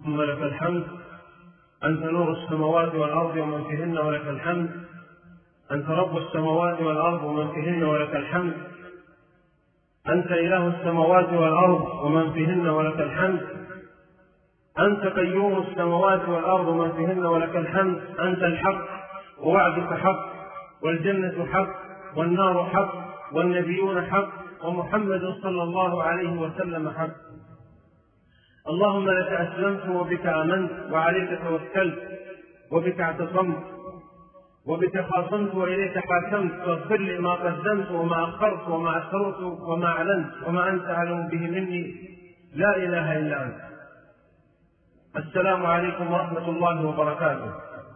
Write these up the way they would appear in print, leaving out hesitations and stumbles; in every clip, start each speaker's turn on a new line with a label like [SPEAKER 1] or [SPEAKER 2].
[SPEAKER 1] ثم لك الحمد، أنت نور السماوات والأرض ومن فيهن ولك الحمد، أنت رب السماوات والأرض ومن فيهن ولك الحمد، أنت إله السماوات والأرض ومن فيهن ولك الحمد، أنت قيوم السماوات والأرض ومن فيهن ولك الحمد، أنت الحق ووعدك حق والجنة حق والنار حق والنبيون حق ومحمد صلى الله عليه وسلم حق. اللهم لك أسلمت وبك آمنت وعليك توكلت وبك اعتصمت وبك خاصمت وإليك حاكمت، فاغفر لي ما قدمت وما أخرت وما أسررت وما أعلنت وما أنت أعلم به مني، لا إله إلا أنت. السلام عليكم ورحمة الله وبركاته.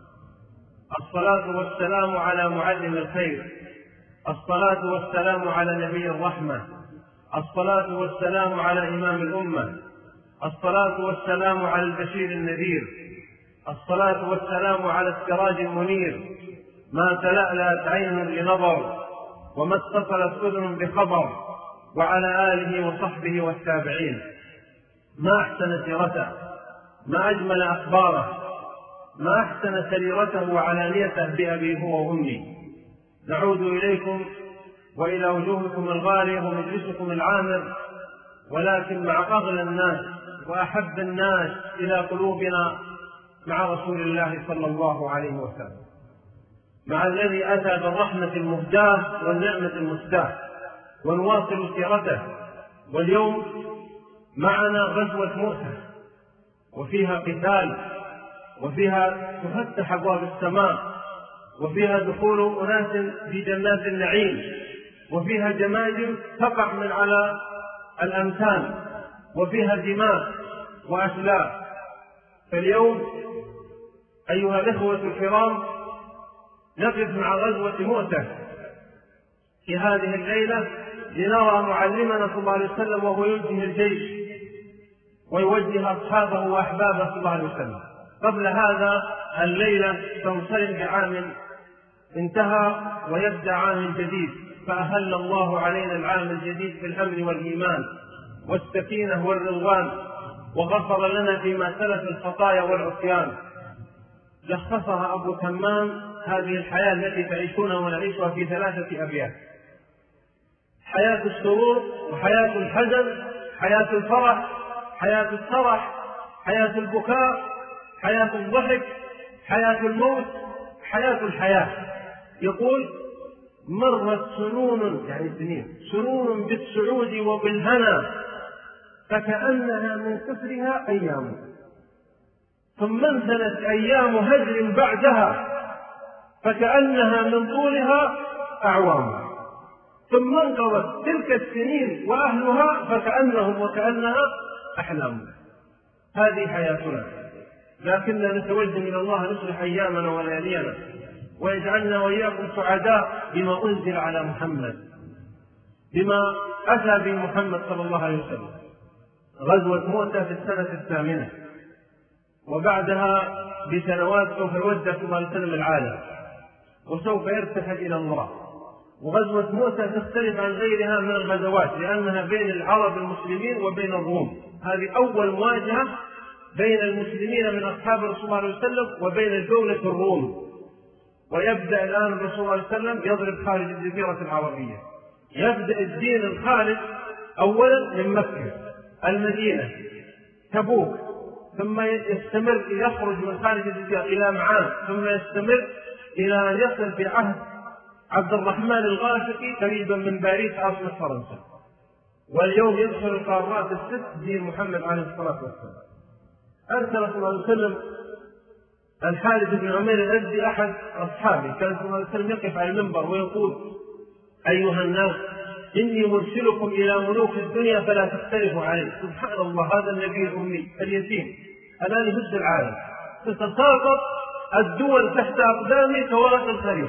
[SPEAKER 1] الصلاة والسلام على معلم الخير، الصلاة والسلام على نبي الرحمة، الصلاة والسلام على إمام الأمة، الصلاة والسلام على البشير النذير، الصلاة والسلام على السراج المنير، ما تلألأت عين لنظر وما اتصلت أذن بخبر، وعلى آله وصحبه والتابعين. ما أحسن سيرته، ما أجمل أخباره، ما أحسن سريرته وعلانيته بأبي هو وأمي. نعود إليكم وإلى وجوهكم الغالية ومجلسكم العامر، ولكن مع أغلى الناس وأحب الناس إلى قلوبنا مع رسول الله صلى الله عليه وسلم، مع الذي أتى بالرحمة المهداة والنعمة المسداة، ونواصل سيرته. واليوم معنا غزوة مؤتة، وفيها قتال، وفيها تفتح أبواب السماء، وفيها دخول أناس في جنات النعيم، وفيها جماجم تقع من على الأمثال، وفيها دماء وأسلاف. فاليوم أيها الإخوة الكرام نقف مع غزوة مؤتة في هذه الليلة لنرى معلمنا صلى الله عليه وسلم وهو يوجه الجيش ويوجه أصحابه وأحبابه صلى الله عليه وسلم. قبل هذا الليلة تنصرم بعام انتهى ويبدأ عام جديد، فأهل الله علينا العام الجديد بالأمن والإيمان والسكينة والرضوان، وغفر لنا فيما سلف الخطايا والعصيان. لخصها أبو تمام هذه الحياة التي تعيشونها ونعيشها في 3 أبيات: حياة السرور، وحياة الحزن، حياة الفرح، حياة السرح، حياة البكاء، حياة الضحك، حياة الموت، حياة الحياة. يقول: مرت سنون، يعني سنين، سنون بالسعود وبالهنا فكأنها من كثرها أيام، ثم انثنت أيام هجر بعدها فكأنها من طولها أعوام، ثم انقضت تلك السنين وأهلها فكأنهم وكأنها أحلام. هذه حياتنا، لكننا نتوجه إلى الله نصلح أيامنا وليالينا، ويجعلنا وإياكم سعداء بما أنزل على محمد، بما أتى به محمد صلى الله عليه وسلم. غزوة مؤتة في السنة 8، وبعدها بسنوات سوف يودع صلى الله عليه وسلم العالم وسوف يرتحل إلى الله. وغزوة مؤتة تختلف عن غيرها من الغزوات لأنها بين العرب المسلمين وبين الروم. هذه أول مواجهة بين المسلمين من أصحاب رسول الله عليه وسلم وبين دولة الروم. ويبدأ الآن الرسول صلى الله عليه وسلم يضرب خارج الجزيرة العربية. يبدأ الدين الخالد أولا من مكة، المدينة، تبوك، ثم يستمر يخرج من خارج الجزيرة إلى معان، ثم يستمر إلى أن يصل في عهد عبد الرحمن الغاشقي قريبا من باريس عاصمة فرنسا. واليوم يدخل القارات ال6 دين محمد عليه الصلاة والسلام. أرسل صلى الله عليه وسلم الحارث بن عمير الأزدي أحد أصحابه، كان صلى الله عليه وسلم يقف على المنبر ويقول: أيها الناس، إني مرسلكم إلى ملوك الدنيا فلا تختلفوا عليه. سبحان الله، هذا النبي الأمي اليتيم الآن يهز العالم، تتساقط الدول تحت أقدامه كورق الخريف.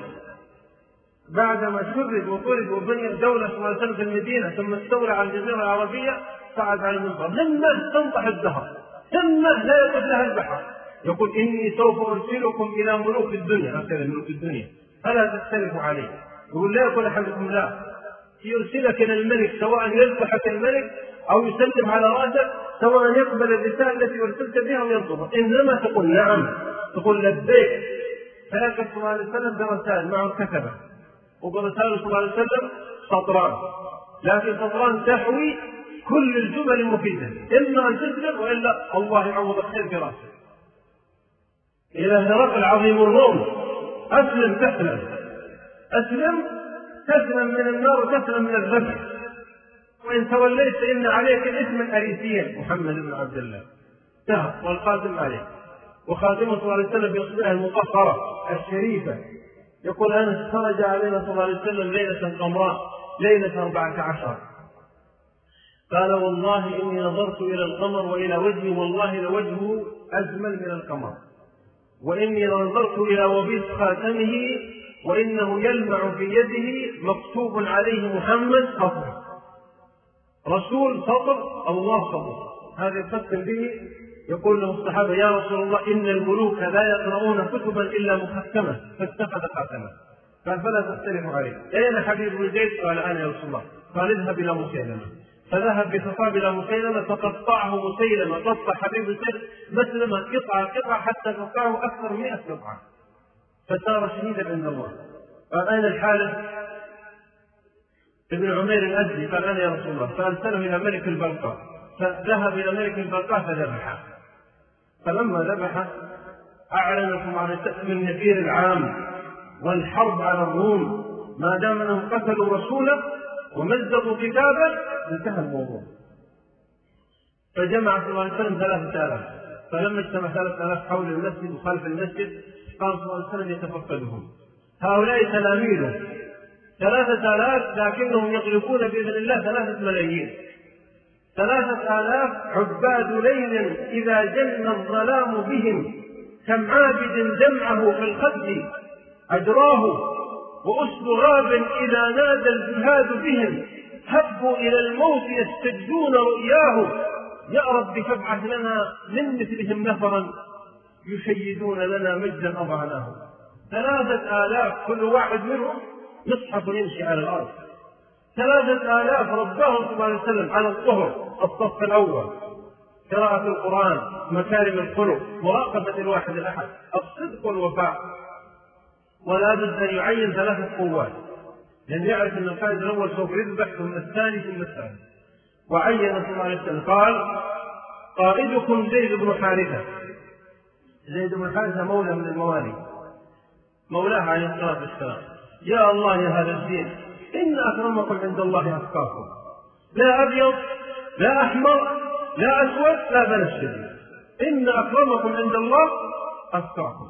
[SPEAKER 1] بعدما شرد وطرد وبني الدولة صلى الله عليه وسلم في المدينة ثم استولى على الجزيرة العربية، صعد على المنبر: همه تنطح الدهر، همه لا يقف لها البحر، يقول: إني سوف أرسلكم إلى ملوك الدنيا، هكذا ملوك الدنيا، فلا تختلفوا عليه. يقول: لا يقول أحدكم لا، يرسلك إلى الملك سواء يذبحك الملك أو يسلم على رأسك، سواء يقبل الرسالة التي أرسلت بها أو يرفضها، إنما تقول نعم، تقول لبيك. فيأتي صلى الله عليه وسلم برسائل معه كتبه، وبرسائل صلى الله عليه وسلم سطران، لكن سطران تحوي كل الجمل المفيدة، إما أن تسلم وإلا الله يعوض الخير في رأسك. إلى هرقل عظيم الروم: أسلم تسلم، أسلم تسلم من النار وتسلم من الذبح، وإن توليت فإن عليك الإثم الأريسي محمد بن عبد الله ذهب والخاتم عليه. وخاتمه صلى الله عليه وسلم بإصبعه المطهرة الشريفة. يقول أنس: خرج علينا صلى الله عليه وسلم ليلة قمراء، ليلة 14، قال: والله إني نظرت إلى القمر وإلى وجهه، والله لوجهه أجمل من القمر، وإني نظرت إلى وبيص خاتمه وإنه يلمع في يده مكتوب عليه محمد سطر، رسول سطر، الله سطر. هذا يقسم به. يقول له الصحابة: يا رسول الله، إن الملوك لا يقرؤون كتبا إلا مختمة، فاتخذ خاتمه. قال: فلا تختلف عليه. أين حبيب بن زيد؟ قال: أنا يا رسول الله. قال: اذهب إلى مسيلمة. فذهب بخطاب إلى مسيلمة، فقطعه مسيلمة، قطع حبيب بن زيد مسلمة قطعة حتى قطعه أكثر من 100 قطعة، فصار شهيدا عند الله. قال: أين الحارث ابن عمير الأزدي؟ قال: أنا يا رسول الله. فأرسله إلى ملك البلقاء، فذهب إلى ملك البلقاء فذبحه. فلما ذبحه أعلن عن النفير العام والحرب على الروم، ما دام أنهم قتلوا رسوله ومزقوا كتابه انتهى الموضوع. فجمع صلى الله عليه وسلم 3000. فلما اجتمع 3000 حول المسجد وخلف المسجد، قال صلى الله عليه وسلم يتفقدهم. هؤلاء تلاميذه 3000، لكنهم يغلبون بإذن الله 3 ملايين. 3000 عباد ليل إذا جن الظلام بهم، كم عابد جمعه في الخد أجراه، وأسد غاب إذا نادى الجهاد بهم، هبوا إلى الموت يستجدون رؤياه. يا رب فابعث لنا من مثلهم نفرا يشيدون لنا مجدا أضعناه. 3000 كل واحد منهم مصحف يمشي على الأرض. 3000 رباهم صلى الله عليه وسلم على الطهر، الصف الأول، قراءة القرآن، مكارم الخلق، مراقبة الواحد الأحد، الصدق والوفاء. ولا بد أن يعين 3 قوات، لأن يعرف أن القائد الأول سوف يذبح ثم الثاني ثم الثالث. وعين صلى الله عليه وسلم قال: قائدكم زيد بن حارثة. زيد بن حارثة مولى من الموالي، مولاه عليه الصلاة والسلام. يا الله يا هذا الدين، إن أكرمكم عند الله أتقاكم، لا أبيض لا أحمر لا أسود لا بنفسجي، إن أكرمكم عند الله أتقاكم.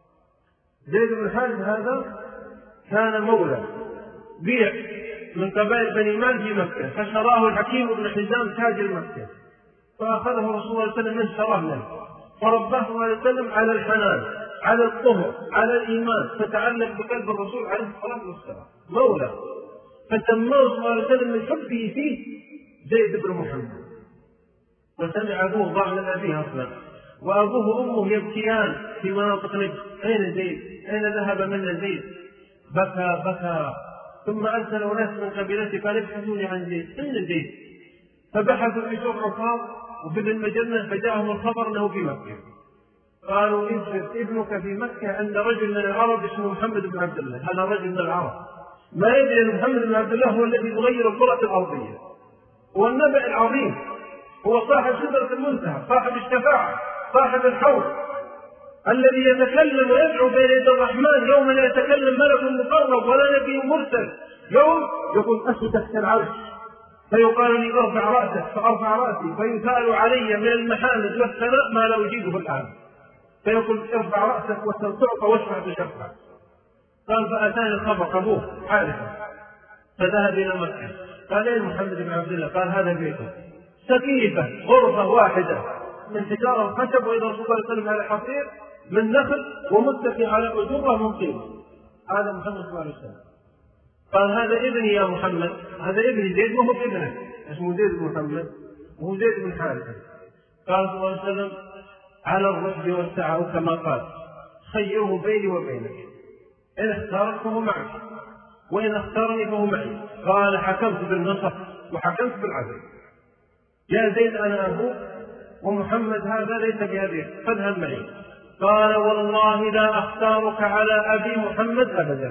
[SPEAKER 1] زيد بن حارث هذا كان مولى بيع من قبائل بني مال في مكة، فشراه الحكيم بن حزام تاجر مكة، فأخذه رسول الله صلى الله عليه وسلم من شراه له، فرباه صلى الله عليه وسلم على الحنان، على الطهر، على الإيمان، فتعلق بقلب الرسول عليه الصلاة والسلام، مولى. فسماه صلى الله عليه وسلم من حبه فيه زيد بن محمد. وسمع أبوه ضاع من أبيه أصلا، وأبوه وأمه يبكيان في مناطق نجد: أين زيد؟ أين ذهب منا زيد؟ بكى بكى، ثم أرسل ناس من قبيلته قال: ابحثوا لي عن زيد، أين زيد؟ فبحثوا في سوق عكاظ وفي ذي المجنة، فجاءهم الخبر أنه في مكة. قالوا: انشد ابنك في مكة أن رجل من العرب اسمه محمد بن عبد الله. هذا رجل من العرب ما يدري أن محمد بن عبد الله هو الذي يغير الكرة الأرضية، هو النبأ العظيم، هو صاحب سدرة المنتهى، صاحب الشفاعة، صاحب الحوض، الذي يتكلم ويدعو بين يدي الرحمن يوم لا يتكلم ملك مقرب ولا نبي مرسل. يوم يقول: أسد تحت العرش، فيقال لي: ارفع رأسك، فأرفع رأسي، فيسأل علي من المحامد والثناء ما لا أجيده الآن، فيقول: ارفع رأسك وتعطى واشفع بشفعك. قال: فأتاني الخبر أبوه حارثة، فذهب إلى مكة. قال: أين محمد بن عبد الله؟ قال: هذا بيته، سقيفة غرفة واحدة من حجارة وخشب، وإذا رسول الله صلى الله عليه وسلم على حصير من نخل ومتكئ على أجرة من طين. هذا محمد صلى الله عليه وسلم. قال: هذا ابني يا محمد، هذا ابني زيد وهو ابنك، اسمه زيد بن محمد وهو زيد بن حارثة. قال صلى الله عليه وسلم: على الرشد والسعة كما قال، خيره بيني وبينك، إن اختارك فهو معك، وإن اختارني فهو معي. قال: حكمت بالنصر وحكمت بالعدل. يا زيد أنا أبوك ومحمد هذا ليس بأبيك فاذهب معي. قال والله لا أختارك على أبي محمد أبدا،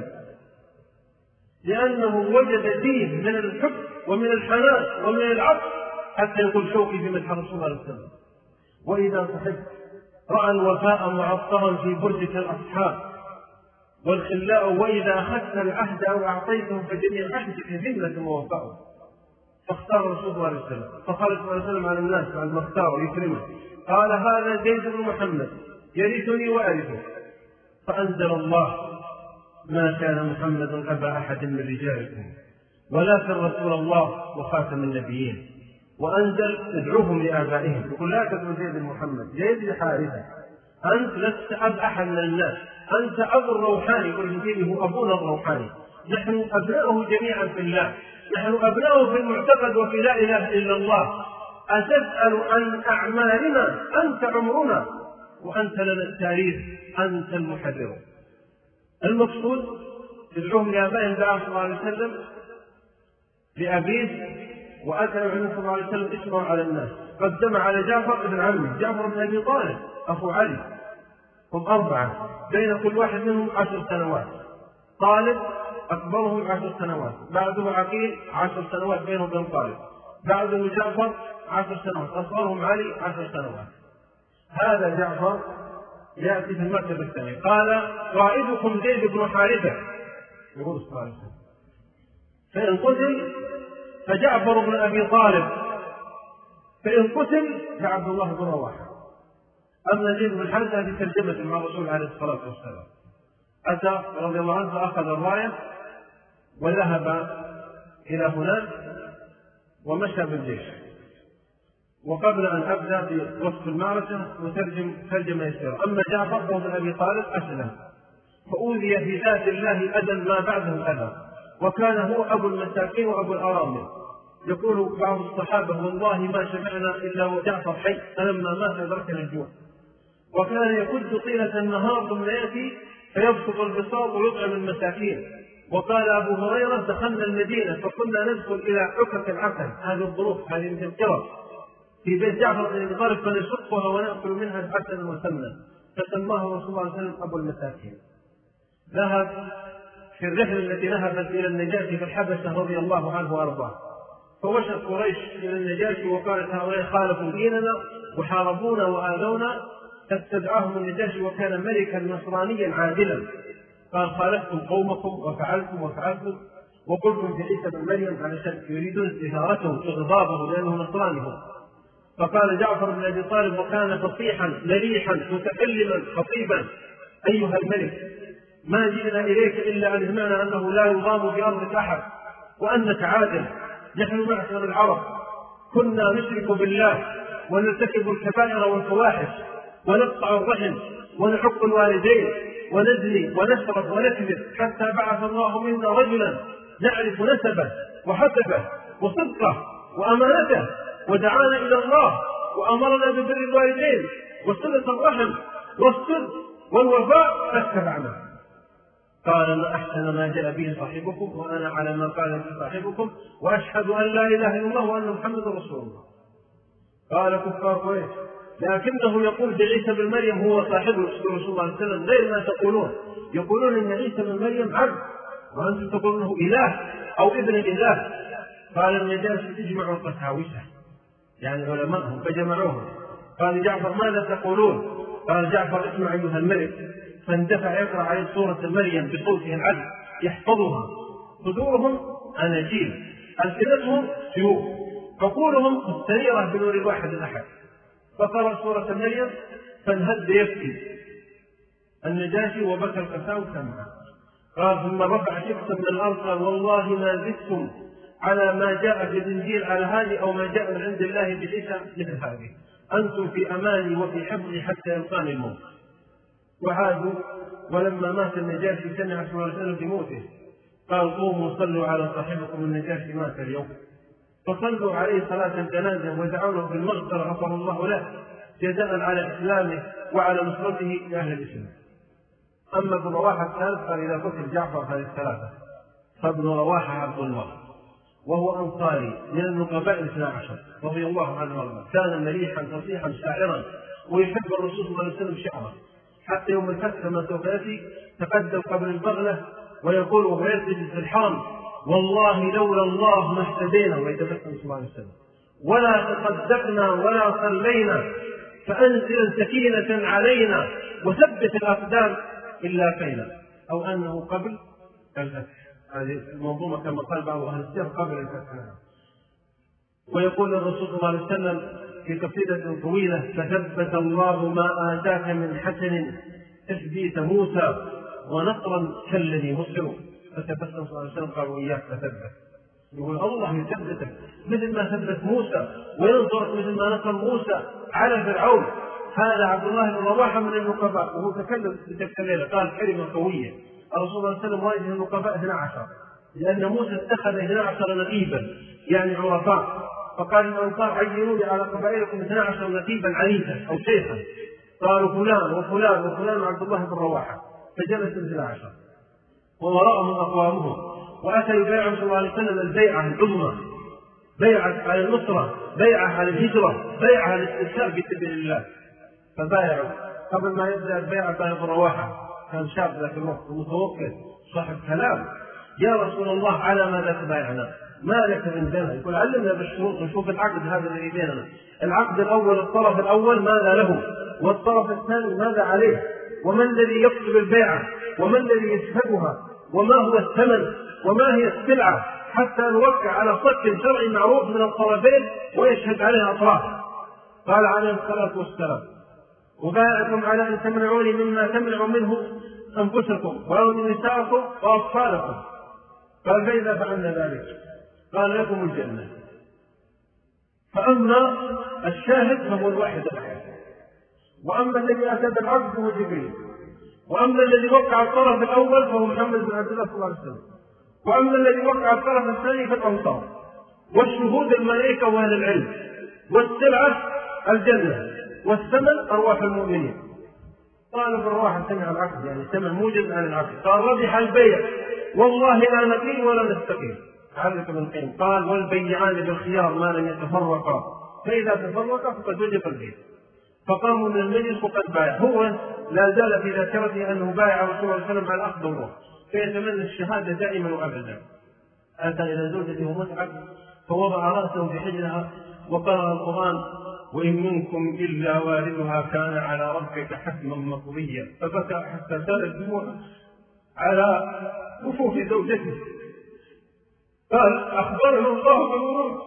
[SPEAKER 1] لأنه وجد فيه من الحب ومن الحنان ومن العطف حتى يقول شوقي في مدح رسول الله صلى الله عليه وسلم. وإذا صحبت رأى الوفاء معطرا في برجة الأصحاب والخلاء، وإذا أخذت العهد أو أعطيته فجميع عهدك ذمة ووفاء. فاختار رسول الله عليه وسلم، فقال صلى الله عليه وسلم على الناس بعد ما اختاره يكرمه قال هذا زيد بن محمد يرثني وأرثه. فأنزل الله ما كان محمد أبا أحد من رجالكم ولكن رسول الله وخاتم النبيين. وأنزل ادعوهم لآبائهم، يقول لا تدعو زيد بن محمد، زيد بن حارثة، أنت لست أب أحد من الناس، أنت أبو الروحاني، والذي هو أبونا الروحاني، نحن أبناؤه جميعا في الله، نحن أبناؤه في المعتقد وفي لا إله إلا الله. أتسأل عن أعمالنا؟ أنت عمرنا وأنت لنا التاريخ، أنت المحرر. المقصود تدعوهم لآبائهم دعا صلى الله عليه وسلم لأبيه، وأتى النبي صلى الله عليه وسلم اسمه على الناس، قدم على جعفر بن عمه جعفر بن أبي طالب أخو علي، هم 4 بين كل واحد منهم 10 سنوات. طالب أكبرهم 10 سنوات، بعده عقيل 10 سنوات بينه وبين طالب، بعده جعفر 10 سنوات، أصغرهم علي 10 سنوات. هذا جعفر يأتي في المرتبة الثانية. قال قائدكم زيد بن حارثة، يقول صلى الله عليه وسلم، فإن قتل فجعفر بن أبي طالب، فإن قتل فعبد الله بن رواحة. أما زيد بن حارثة هذه ترجمة مع الرسول عليه الصلاة والسلام. أتى رضي الله عنه فأخذ الراية وذهب إلى هناك ومشى بالجيش. وقبل أن أبدأ بوصف المعركة نترجم ترجمة يسيرة. أما جعفر بن أبي طالب أسلم فأوذي في ذات الله أذى ما بعده الأذى، وكان هو أبو المساكين وأبو الأرامل. يقول بعض الصحابة والله ما شبعنا إلا وجعفر حي، فلما مات أدركنا الجوع. وكان يكد طيلة النهار ثم يأتي فيبسط البساط ويطعم المساكين. وقال أبو هريرة دخلنا المدينة فكنا ندخل إلى عكك العسل، هذه الظروف هذه المذكرة في بيت جعفر بن أبي طالب فنشقها ونأكل منها حسنا وسمنا، فسماه رسول الله صلى الله عليه وسلم أبو المساكين. ذهب في الرحلة التي ذهبت إلى النجاشي في الحبشة رضي الله عنه وأرضاه، فوشت قريش إلى النجاشي وقالت هؤلاء خالفوا ديننا وحاربونا وآذونا، فاستدعاهم النجاشي وكان ملكا نصرانيا عادلا. قال خالفتم قومكم وفعلتم وقلتم في عيسى بن مريم علشان يريدون استثارته إغضابه لأنه نصراني هو. فقال جعفر بن أبي طالب وكان فصيحا مليحا متكلما خطيبا أيها الملك ما جئنا إليك إلا أن يهمنا أنه لا يضام في أرضك أحد وأنك عادل. نحن معشر العرب كنا نشرك بالله ونرتكب الكبائر والفواحش ونقطع الرحم ونحق الوالدين ونزني ونشرب ونكذب، حتى بعث الله منا رجلا نعرف نسبه وحسبه وصدقه وأمانته ودعانا إلى الله وأمرنا ببر الوالدين وصلة الرحم والصدق والوفاء فاتبعنا. قال ما أحسن ما جاء به صاحبكم وأنا على ما قال به صاحبكم وأشهد أن لا إله إلا الله وأن محمد رسول الله. قال كفار قريش لكنه يقول بعيسى بن مريم هو صاحب رسول الله صلى الله عليه وسلم غير ما تقولون، يقولون إن عيسى بن مريم عبد وأنتم تقولونه إله أو ابن الإله. قال النجاشي اجمعوا القساوسة يعني علماءهم فجمعوهم. قال جعفر ماذا تقولون؟ قال جعفر اسمع أيها الملك، فاندفع يقرأ عليه سورة مريم بصوته العذب يحفظها. صدورهم أناجيل، ألسنتهم سيوف، عقولهم مستنيرة بنور الواحد الأحد. فقرأ سورة مريم فانهد يبكي النجاشي وبكى القساوسة معه. قال ثم رفع شخصا من الأرض قال والله ما زدتم على ما جاء في الإنجيل على هذه أو ما جاء من عند الله بعيسى مثل هذه، أنتم في أماني وفي حفظي حتى يلقاني الموت. وعادوا ولما مات النجاشي سمع صلى الله عليه وسلم بموته قال قوموا صلوا على صاحبكم النجاشي مات اليوم. فصلوا عليه صلاة الجنازة ودعوا بالمغفرة غفر الله له جزاء على إسلامه وعلى نصرته لأهل الإسلام. أما ابن رواحة الثالث قال إذا قتل جعفر هذه الثلاثة فابن رواحة عبد الله وهو أنصاري من النقباء 12 رضي الله عنه وارضاه، كان مليحا فصيحا شاعرا ويحب الرسول صلى الله عليه وسلم شعره، حتى يوم الفتح كما سوف يأتي تقدم قبل البغلة ويقول وهو يسجد في الحرم: والله لولا الله ما اهتدينا، ويتبسم صلى الله عليه وسلم، ولا تصدقنا ولا صلينا، فأنزل سكينة علينا وثبت الأقدام إلا فينا، أو أنه قبل الفتح. هذه المنظومة كما قال بعض أهل السير قبل الفتح. ويقول الرسول صلى الله عليه وسلم في قصيدة طويلة: فثبت الله ما آتاك من حسن تثبيت موسى ونصرا كالذي نصره. فتبسم صلى الله عليه وسلم قال: وإياك فثبت. يقول الله يثبتك مثل ما ثبت موسى وينصرك مثل ما نصر موسى على فرعون. هذا عبد الله بن رواحة من النقباء، وهو تكلم في تلك الليلة قال كلمة قوية. الرسول صلى الله عليه وسلم واجه النقباء 12، لأن موسى اتخذ 12 نقيبا يعني عرفاء، فقال الأنصار: عينوا لي على قبائلكم 12 نقيبا عنيفا أو شيخا. قالوا فلان وفلان وفلان عبد الله بن رواحة، فجلس 12 ووراءهم أقوامهم، وأتى يبايع صلى الله عليه وسلم البيعة العظمى، بيعة على النصرة، بيعة على الهجرة، بيعة على الاستشهاد في سبيل الله. فبايعوا. قبل ما يبدأ البيعة كان ابن رواحة كان شاب ذاك الوقت متوقف صاحب كلام: يا رسول الله على ماذا تبايعنا؟ ما لك من دنا؟ يقول: علمنا بالشروط نشوف العقد هذا الذي بيننا. العقد الأول الطرف الأول ماذا له، والطرف الثاني ماذا عليه، وما الذي يكتب البيعة، وما الذي يشهدها، وما هو الثمن، وما هي السلعة، حتى نوقع على صك شرعي معروف من الطرفين ويشهد عليه أطراف. قال عليه الصلاة والسلام: وبايعكم على أن تمنعوني مما تمنع منه أنفسكم ومن نسائكم وأطفالكم. قال: فإذا فعلنا ذلك قال: لكم الجنة. فأما الشاهد فهو الواحد الأحد، وأما الذي أتى بالعقد فهو جبريل، وأما الذي وقع الطرف الأول فهو محمد بن عبد الله صلى الله عليه وسلم، وأما الذي وقع الطرف الثاني فالأنصار، والشهود الملائكة وأهل العلم، والسلعة الجنة، والثمن أرواح المؤمنين. قال ابن رواحة: سمع العقد يعني سمع موجز عن العقد. قال: ربح البيع والله لا نقيم ولا نستقيم. علق ابن القيم قال: والبيعان بالخيار ما لم يتفرقا، فإذا تفرقا فقد وجب البيع. فقاموا من المجلس وقد بايع. هو لا زال في ذاكرته أنه بايع رسول الله صلى الله عليه وسلم على الأخذ والروح، فيتمنى الشهادة دائما وأبدا. أتى إلى زوجته متعب فوضع رأسه في حجرها وقرأ القرآن: وإن منكم إلا واردها كان على ربك حتما مقضيا. فبكى حتى سالت دموعه على كفوف زوجته. قال: أخبرنا الله بالورود،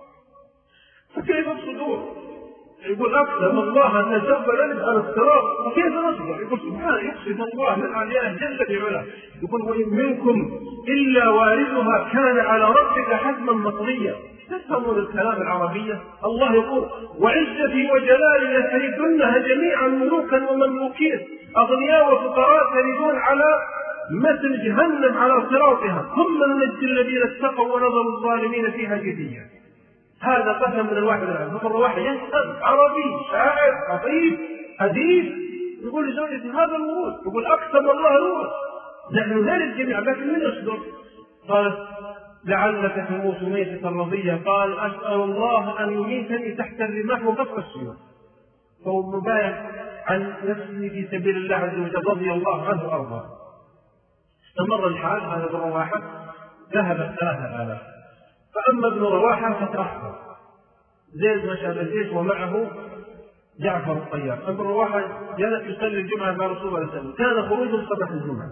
[SPEAKER 1] فكيف الصدور؟ يقول: أقسم الله أن جبل على الصراط، فكيف نصبر؟ يقول: سبحانه، يقسم الله من عليها جل في علاه. يقول: وإن منكم إلا واردها كان على ربك حتما مقضيا. تفهمون الكلام العربية؟ الله يقول: وعزتي وجلالي لتردنها جميعا ملوكا ومملوكين، أغنياء وفقراء تردون على مثل جهنم على صراطها، ثم ننجي الذين اتقوا ونظر الظالمين فيها جثيا. هذا قسم من الواحد العام. فمر واحد يسأل عربي شاعر خطيب أديب يقول لزوجته: هذا الورود. يقول: أقسم الله الورود، نحن نرد جميعا، لكن من يصدر؟ قال: لعلك تموت ميتة رضية. قال: أسأل الله أن يميتني تحت الرماح وفوق السيوف. فهو مبايع عن نفسه في سبيل الله عز وجل رضي الله عنه وأرضاه. استمر الحال. هذا ابن رواحة ذهب 3000. فأما ابن رواحة فتأخر. زيد مشى بالجيش ومعه جعفر الطيار. ابن رواحة جلس يصلي الجمعة مع رسول الله صلى الله عليه وسلم، كان خروجه صباح الجمعة.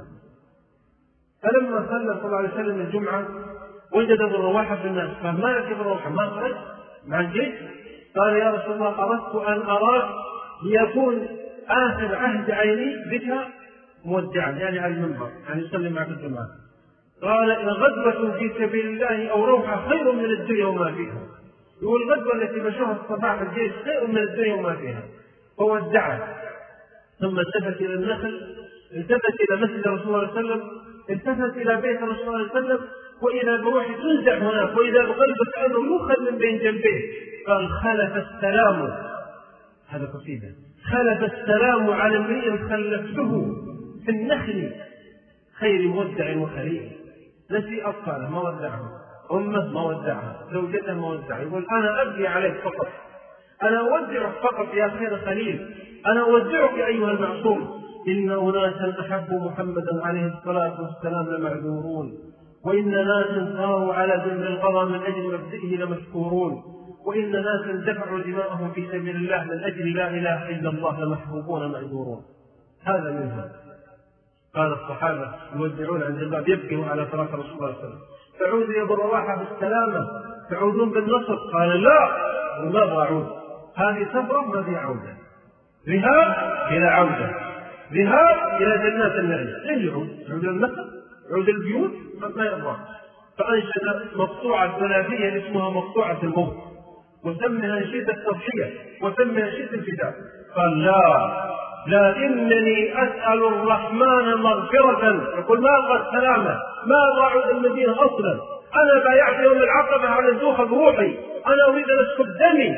[SPEAKER 1] فلما صلى صلى الله عليه وسلم الجمعة وجد ابن رواحة في الناس. قال: ما لك ابن رواحة، ما خرج مع الجيش؟ قال: يا رسول الله، أردت أن أراك ليكون آخر عهد عيني بك مودعا، يعني على المنبر، يعني يصلي معك الجمعة. قال: غزوة في سبيل الله أو روحة خير من الدنيا وما فيها. يقول: الغزوة التي مشوها صباح الجيش خير من الدنيا وما فيها. فودعها، ثم التفت إلى النخل، التفت إلى مسجد رسول الله صلى الله عليه وسلم، التفت إلى بيت رسول الله صلى الله عليه وسلم، وإذا بروح تنزع هناك، وإذا بقلب كأنه يؤخذ من بين جنبيه. قال: خلف السلام، هذا قصيدة، خلف السلام على امرئ خلفته في النخل خير مودع وخليل. نسي أطفاله ما ودعه، أمه ما ودعها، زوجته ما ودعها، يقول أنا أبكي عليك فقط، أنا أودعك فقط يا خير خليل، أنا أودعك أيها المعصوم. إن أناسا أحبوا محمدا عليه الصلاة والسلام لمعذورون، وإن ناسا صاروا على ذنب القضاء من أجل مبدئه لمشكورون، وإن ناسا دفعوا دماءهم في سبيل الله من أجل لا إله إلا الله لمحبوبون مأجورون. هذا منهم. قال الصحابة يودعون عند الباب يبكوا على فراق رسول الله صلى الله عليه وسلم، تعود يا ابو رواحة بالسلامة، تعودون بالنصر. قال لا، وما أعود، هذه سفرة ما في عودة، ذهاب إلى عودة، ذهاب إلى جنات النعيم. لن يعود؟ يعود النصر، يعود البيوت، ما يرضى. فأنشد مقطوعة ثلاثية اسمها مقطوعة الموت، وسمها نشيد التضحية، وسمها نشيد الفداء. قال لا إنني أسأل الرحمن مغفرة، يقول ما أبغى السلامة، ما أبغى أعود المدينة أصلا، أنا بايعت يوم العقبة على الزوخ بروحي، أنا أريد أن أسكب دمي،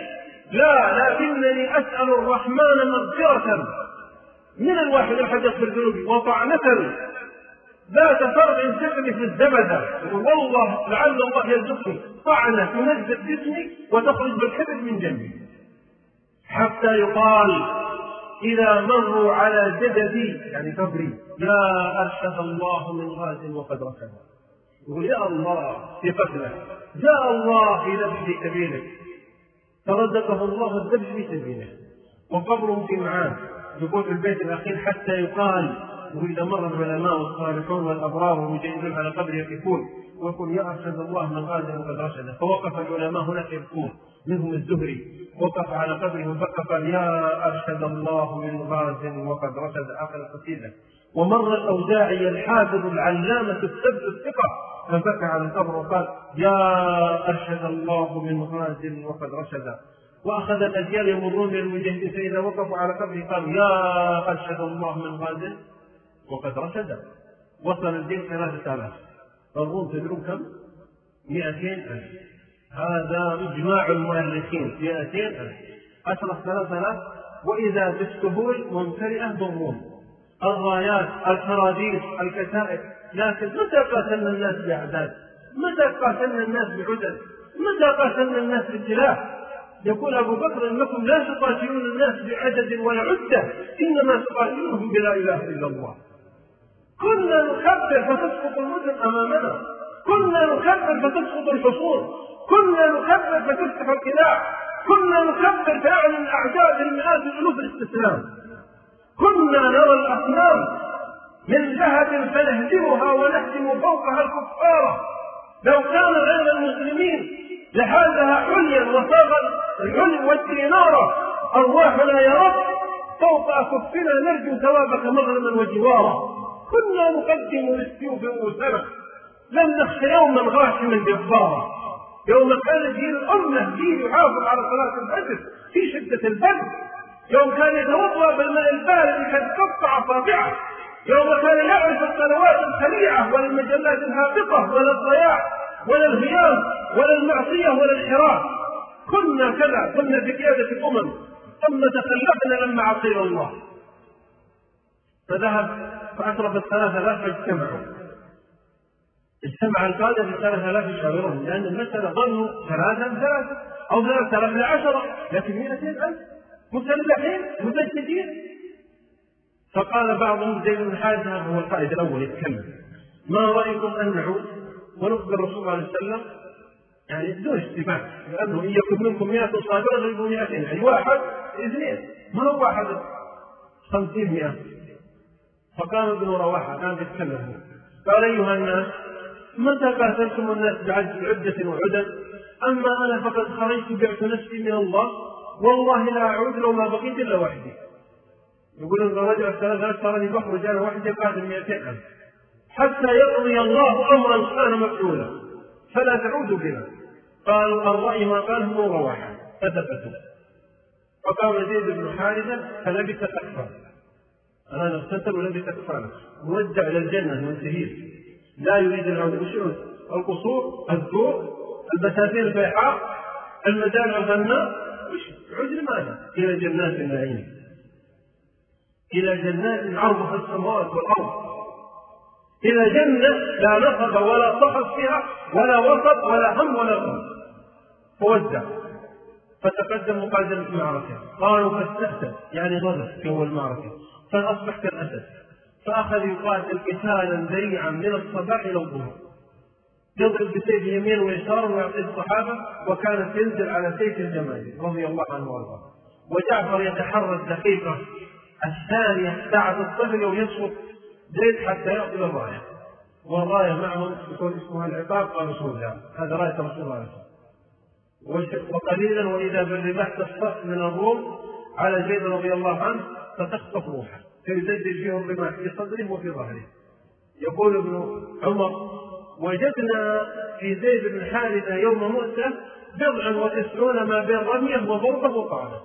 [SPEAKER 1] لكنني أسأل الرحمن مغفرة من الواحد الأحد يغفر ذنوبي، وطعنة ذات فرع سكني في الزبدة، والله لعل الله يرزقني طعنة تنزل جسمي وتخرج بالحبل من جنبي، حتى يقال إذا مروا على جددي يعني قبري يا أرشد الله من غاز وقد رشد. يقول يا الله في قتله، يا الله في ذبح في سبيلك، فرزقه الله الذبح في سبيله وقبره في معاد. يقول في البيت الأخير حتى يقال، وإذا مر العلماء والصالحون والأبرار والمجاهدون على قبره يقفون ويقول يا أرشد الله من غاز وقد رشد. فوقف العلماء هناك يبكون، منهم الزهري وقف على قبره وقال يا أرشد الله من غاز وقد رشد آخر القصيدة. ومر الأوزاعي الحافظ العلامة السبت الثقة فبكى على القبر وقال يا أرشد الله من غاز وقد رشد. وأخذ الأجيال يمرون من المجاهدين فإذا وقفوا على قبره قال يا أرشد الله من غاز وقد رشد. وصل الدين 3000، الروم تدرون كم؟ 200,000. هذا إجماع المؤرخين 200,000. أشرف 3000 وإذا بالسهول ممتلئة بالروم، الرايات، الكراديس، الكتائب. لكن متى قاتلنا الناس بأعداد؟ متى قاتلنا الناس بعدد؟ متى قاتلنا الناس بسلاح؟ يقول أبو بكر إنكم لا تقاتلون الناس بعدد ولا عدة، إنما تقاتلونهم بلا إله إلا الله. كنا نكبر فتسقط المدن أمامنا، كنا نكبر فتسقط الحصون، كنا نكبر فتفتح القلاع، كنا نكبر فيعلن الأعداء بالمئات الألوف الاستسلام، كنا نرى الأصنام من ذهب فنهدمها ونهدم فوقها الكفار. لو كان غير المسلمين لحازها حليا وصاغ الحلي والدينار، أرواحنا يا رب فوق أكفنا نرجو ثوابك مغرما وجوارا. كنا نقدم للسيوف موسرة، لم نخش يوما غاشما جبارا. يوم كان دين الأمة دين يحافظ على صلاة الفجر في شدة البرد، يوم كان يتوضأ بالماء البارد قد قطع أصابعه، يوم كان يعرف القنوات الخليعة ولا المجلات الهابطة ولا الضياع ولا الغياب ولا المعصية ولا الحراك. كنا كذا، كنا في قيادة الأمم، ثم تخلفنا لما عصينا الله. فذهب فأشرف 3000 فاجتمعوا، اجتمع القادة في 3000 يشاورون، لأن المسألة ظنوا 3 أو 3000 ل10، لكن 200,000 مسلحين مجددين. فقال بعضهم زيد بن حارثة هو القائد الأول يتكلم، ما رأيكم أن نعود ونخبر الرسول صلى الله عليه وسلم يعني بدون اشتباك، لأنه إن يكن منكم 100 صابرة غيروا 200، يعني 1 2، ما هو 1 50 100. فقام ابن رواحة كان يتكلم قال أيها الناس متى قاتلتم الناس بعدة وعدد؟ أما أنا فقد خرجت بعت نفسي من الله، والله لا أعود لو ما بقيت إلا وحدي. يقول إن رجع 3 صار بخرج أنا وحدي قاتل 200,000 حتى يقضي الله أمرا كان مفعولا فلا تعودوا بنا. قالوا الرأي ما قاله ابن رواحة فثبتوا. فقام زيد بن حارثة فلبث أكثر، أنا اغتسل ولبث أكثر، موجع إلى الجنة من سهيل، لا يريد العودة بالشعور، القصور، الدور، البساتين البيحاء، المجال الغناء، عود لماذا؟ إلى جنات النعيم، إلى جنات عرضها السماوات والأرض، إلى جنة لا نصب ولا صخب فيها ولا وسط ولا هم ولا غم. فوزع فتقدم مقدم المعركة، قالوا فاستأسد يعني ضرب في أول المعركة، فأصبح كالأسد، فأخذ يقاتل قتالا ذريعا من الصباح إلى الظهر، يضرب بسيف يمين ويسار ويعطي الصحابة، وكانت تنزل على سيف الجمال رضي الله عنه وارضاه. وجعفر يتحرى الدقيقة الثانية ساعة الصفر ويصفق زيد حتى يأخذ الراية، والراية معهم يكون اسمها العقاب، قالوا سوداء، هذا راية رسول الله عليه الصلاة. وقليلا وإذا بالرباح تصطف من الروم على زيد رضي الله عنه فتخطف روحه فيزجل فيه الرماح في صدره وفي ظهره. يقول ابن عمر: وجدنا في زيد بن حارثة يوم مؤتة 97 ما بين رمية وضربة وطعنة.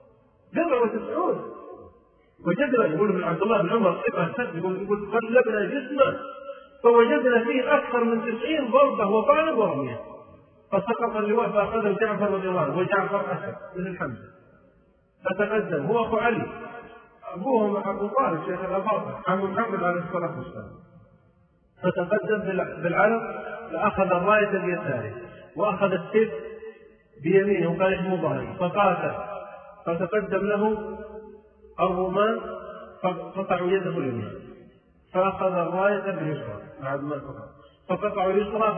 [SPEAKER 1] 97 وجدنا. يقول ابن عبد الله بن عمر يقول قلبنا جسمه فوجدنا فيه أكثر من 90 ضربة وطعنة ورمية. فسقط اللواء فأخذه جعفر رضي الله عنه، وجعفر أسد بن الحمزة، فتقدم هو أخو علي أبوهم أبو طالب شيخ الأباطة عم محمد عليه الصلاة والسلام، فتقدم بالعلم فأخذ الراية بيساره وأخذ السيف بيمينه وقال اسمه ظهري فقاتل، فتقدم له الرومان فقطعوا يده اليمين، فأخذ الراية باليسرى بعد ما فقطعوا اليسرى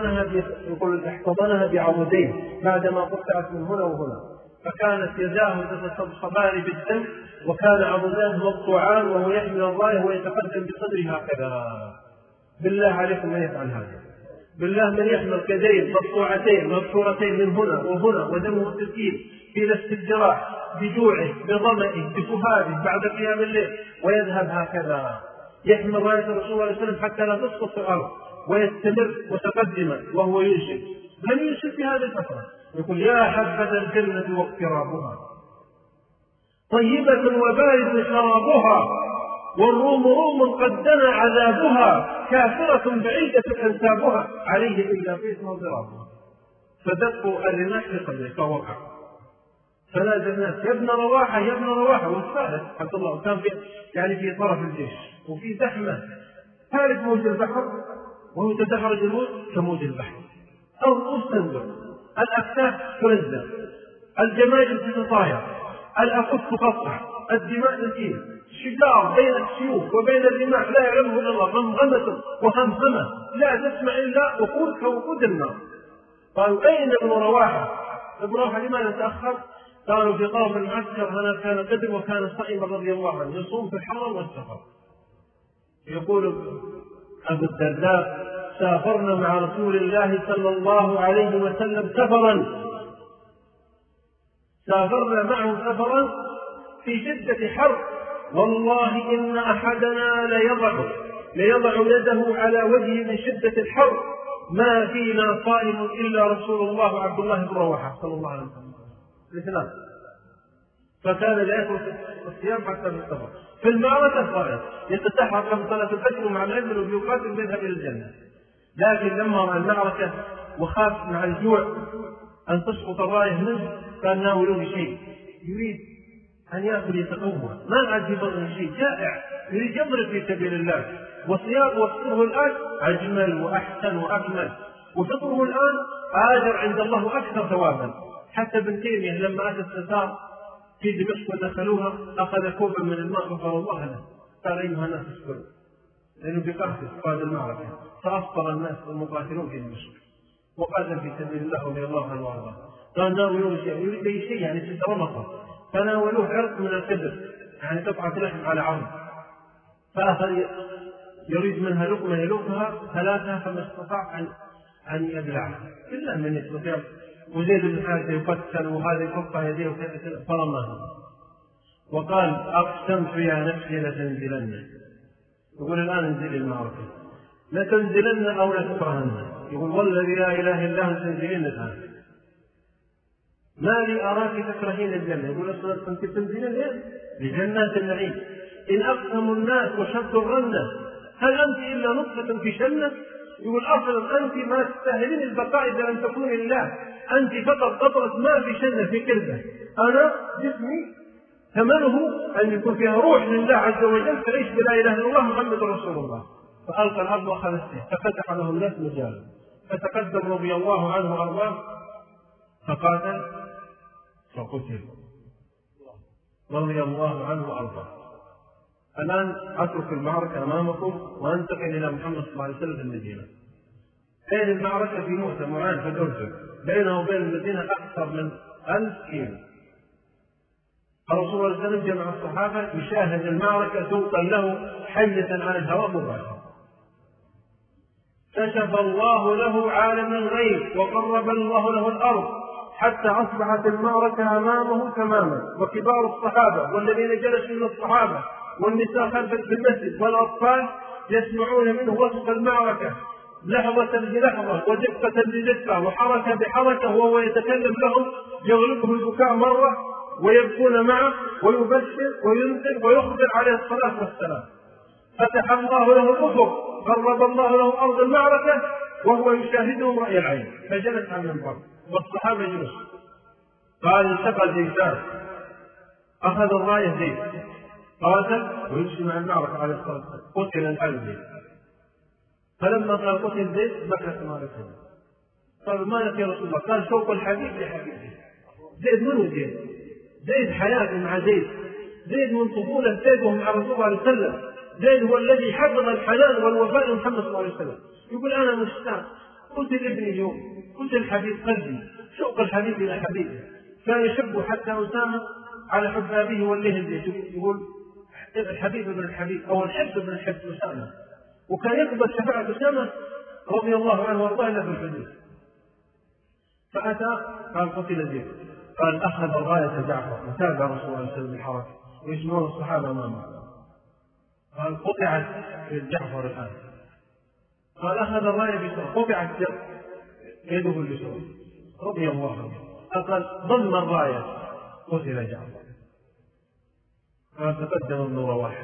[SPEAKER 1] فاحتضنها بعمودين بعدما قطعت من هنا وهنا، فكانت يداه تتصبان بالدم وكان عمودان مقطوعان وهو يحمل الراية ويتقدم بصدره هكذا. بالله عليكم من يفعل هذا؟ بالله من يحمل كدين مقطوعتين مبشورتين من هنا وهنا ودمه التسكين في نفس الجراح بجوعه بظمئه بسهاده بعد قيام الليل ويذهب هكذا يحمل راية رسول الله صلى الله عليه وسلم حتى لا تسقط في الأرض ويستمر متقدما وهو ينشد. من ينشد في هذه الفترة يقول: يا حبذا الجنة واقترابها طيبة وبارد شرابها والروم روم قد دنا عذابها كافرة بعيدة أنسابها عليه إلا بيتها ضرابها. فدقوا الرماح في قبله فوقع، فنادى الناس: يا ابن رواحة يا ابن رواحة. والثالث عبد الله كان في طرف الجيش وفي زحمة، ثالث موج البحر وهو تدحرج الموت كموج البحر، الرؤوس تنزل، الأكتاف تنزل، الجماجم تتطاير، الأكف تقطع، الدماء تسيل، شجار بين السيوف وبين الرماح لا يعلمه الا الله، غمغمه وهمهمه لا تسمع الا وقود كوقود النار. قالوا: اين ابن رواحه؟ ابن رواحه لماذا تاخر؟ قالوا: في طرف المعسكر هنا كان قدم وكان صائما رضي الله عنه يصوم في الحرم والسفر. يقول ابو الدرداء: سافرنا مع رسول الله صلى الله عليه وسلم سافرنا معه سفرا في شدة حرب، والله إن أحدنا ليضع يده على وجهه من شدة الحرب ما فينا صائم إلا رسول الله عبد الله بن رواحة صلى الله عليه وسلم الاثنان، فكان لا يأكل الصيام حتى في السفر. في المعركة صائم يتسحر قبل صلاة الفجر مع العلم ويقاتل ويذهب إلى الجنة، لكن لما رأى المعركة وخاف مع الجوع أن تسقط الراية منه كان ناولون شيء يريد أن يأكل يتقوى، ما عاد في بطن شيء، جائع يريد يضرب في سبيل الله، وصيامه وفطره الآن أجمل وأحسن وأكمل، وفطره الآن آجر عند الله أكثر ثوابا. حتى ابن تيمية لما أتى الستار في دمشق ودخلوها أخذ كوبا من الماء غفر الله له، قال: أيها الناس اسكروا، لأنه بقاسة قاد المعركة، فأفطر الناس المقاتلون في دمشق وقاتل في سبيل الله رضي الله عنه وارضاه. قال: ناولوه شيء، يريد أي شيء يعني 6 رمقة، فناولوه عرق من الكبر يعني قطعة لحم على عظم، فأخذ يريد منها لقمة يلقها 3 فما استطاع أن يبلعها إلا من يستطيع. وزيد بن حارثة يقتل وهذا يقطع يديه فرماها وقال: أقسمت يا نفسي لتنزلن. يقول: الآن انزل المعركة، لتنزلن أو لتكرهن. يقول: والذي لا إله إلا هو تنزلين الآن، ما لي أراك تكرهين الجنة. يقول: أصلا كنت تنزلين لجنات النعيم، إن أقسموا الناس وشدوا الرنة هل أنت إلا نطفة في شنة؟ يقول: أصلا أنت ما تستاهلين البقاء إذا لم تكوني لله، أنت فقط قطرة ما في شنة في كلمة، أنا جسمي ثمنه أن يكون فيها روح لله عز وجل تعيش بلا إله إلا الله محمد رسول الله. فألقى الأرض وأخذ السيف ففتح له الناس مجالا، فتقدم رضي الله عنه وأرضاه فقاتل فقتل رضي الله عنه وأرضاه. الآن أترك المعركة أمامكم وأنتقل إلى محمد صلى الله عليه وسلم في المدينة. بين المعركة في مؤتة معان في الأردن بينه وبين المدينة أكثر من 1000 كيلو. الرسول صلى الله عليه وسلم جمع الصحابة يشاهد المعركة توصل له حية عن الهواء مباشرة. كشف الله له عالم الغيب وقرب الله له الأرض حتى أصبحت المعركة أمامه تماما، وكبار الصحابة والذين جلسوا من الصحابة والنساء خلف المسجد والأطفال يسمعون منه وصف المعركة لحظة بلحظة ودقة بدقة وحركة بحركة، وهو يتكلم لهم يغلبه البكاء مرة ويبكون معه ويبشر وينذر ويخبر عليه الصلاة والسلام. فتح الله له الأفق، قرب الله له أرض المعركة وهو يشاهدهم رأي العين، فجلس على المنبر والصحابة جلسوا. قال انتقل زيدان، أخذ الراية زيد قاتل ويمشي مع المعركة على الصلاة والسلام، قتل الآن زيد. فلما قال قتل زيد بكى مالك. قال مالك يا رسول الله؟ قال شوق الحبيب لحبيبه. زيد منو زيد؟ زيد حياته مع زيد، زيد من طفولة زيد وهو مع الرسول صلى الله عليه وسلم، زيد هو الذي حفظ الحنان والوفاء لمحمد صلى الله عليه وسلم. يقول أنا مشتاق، قلت لابني اليوم، قلت الحبيب قلبي، شوق الحبيب إلى حبيبه. كان يحب حتى أسامة على حب أبيه والله زيد، يقول الحبيب ابن الحبيب أو الحب ابن الحب أسامة، وكان يقبل شفاعة أسامة رضي الله عنه وارضاه له في الحديث. فأتى قال قتل زيد، قال أخذ الراية جعفر وتابع رسول الله صلى الله عليه وسلم الحركة ويجمعون الصحابة أمامه. قال قطعت جعفر الآن. قال أخذ الراية بسرعة قطعت يده اليسرى رضي الله عنه. قال ضم الراية قتل جعفر. قال تقدم ابن رواحة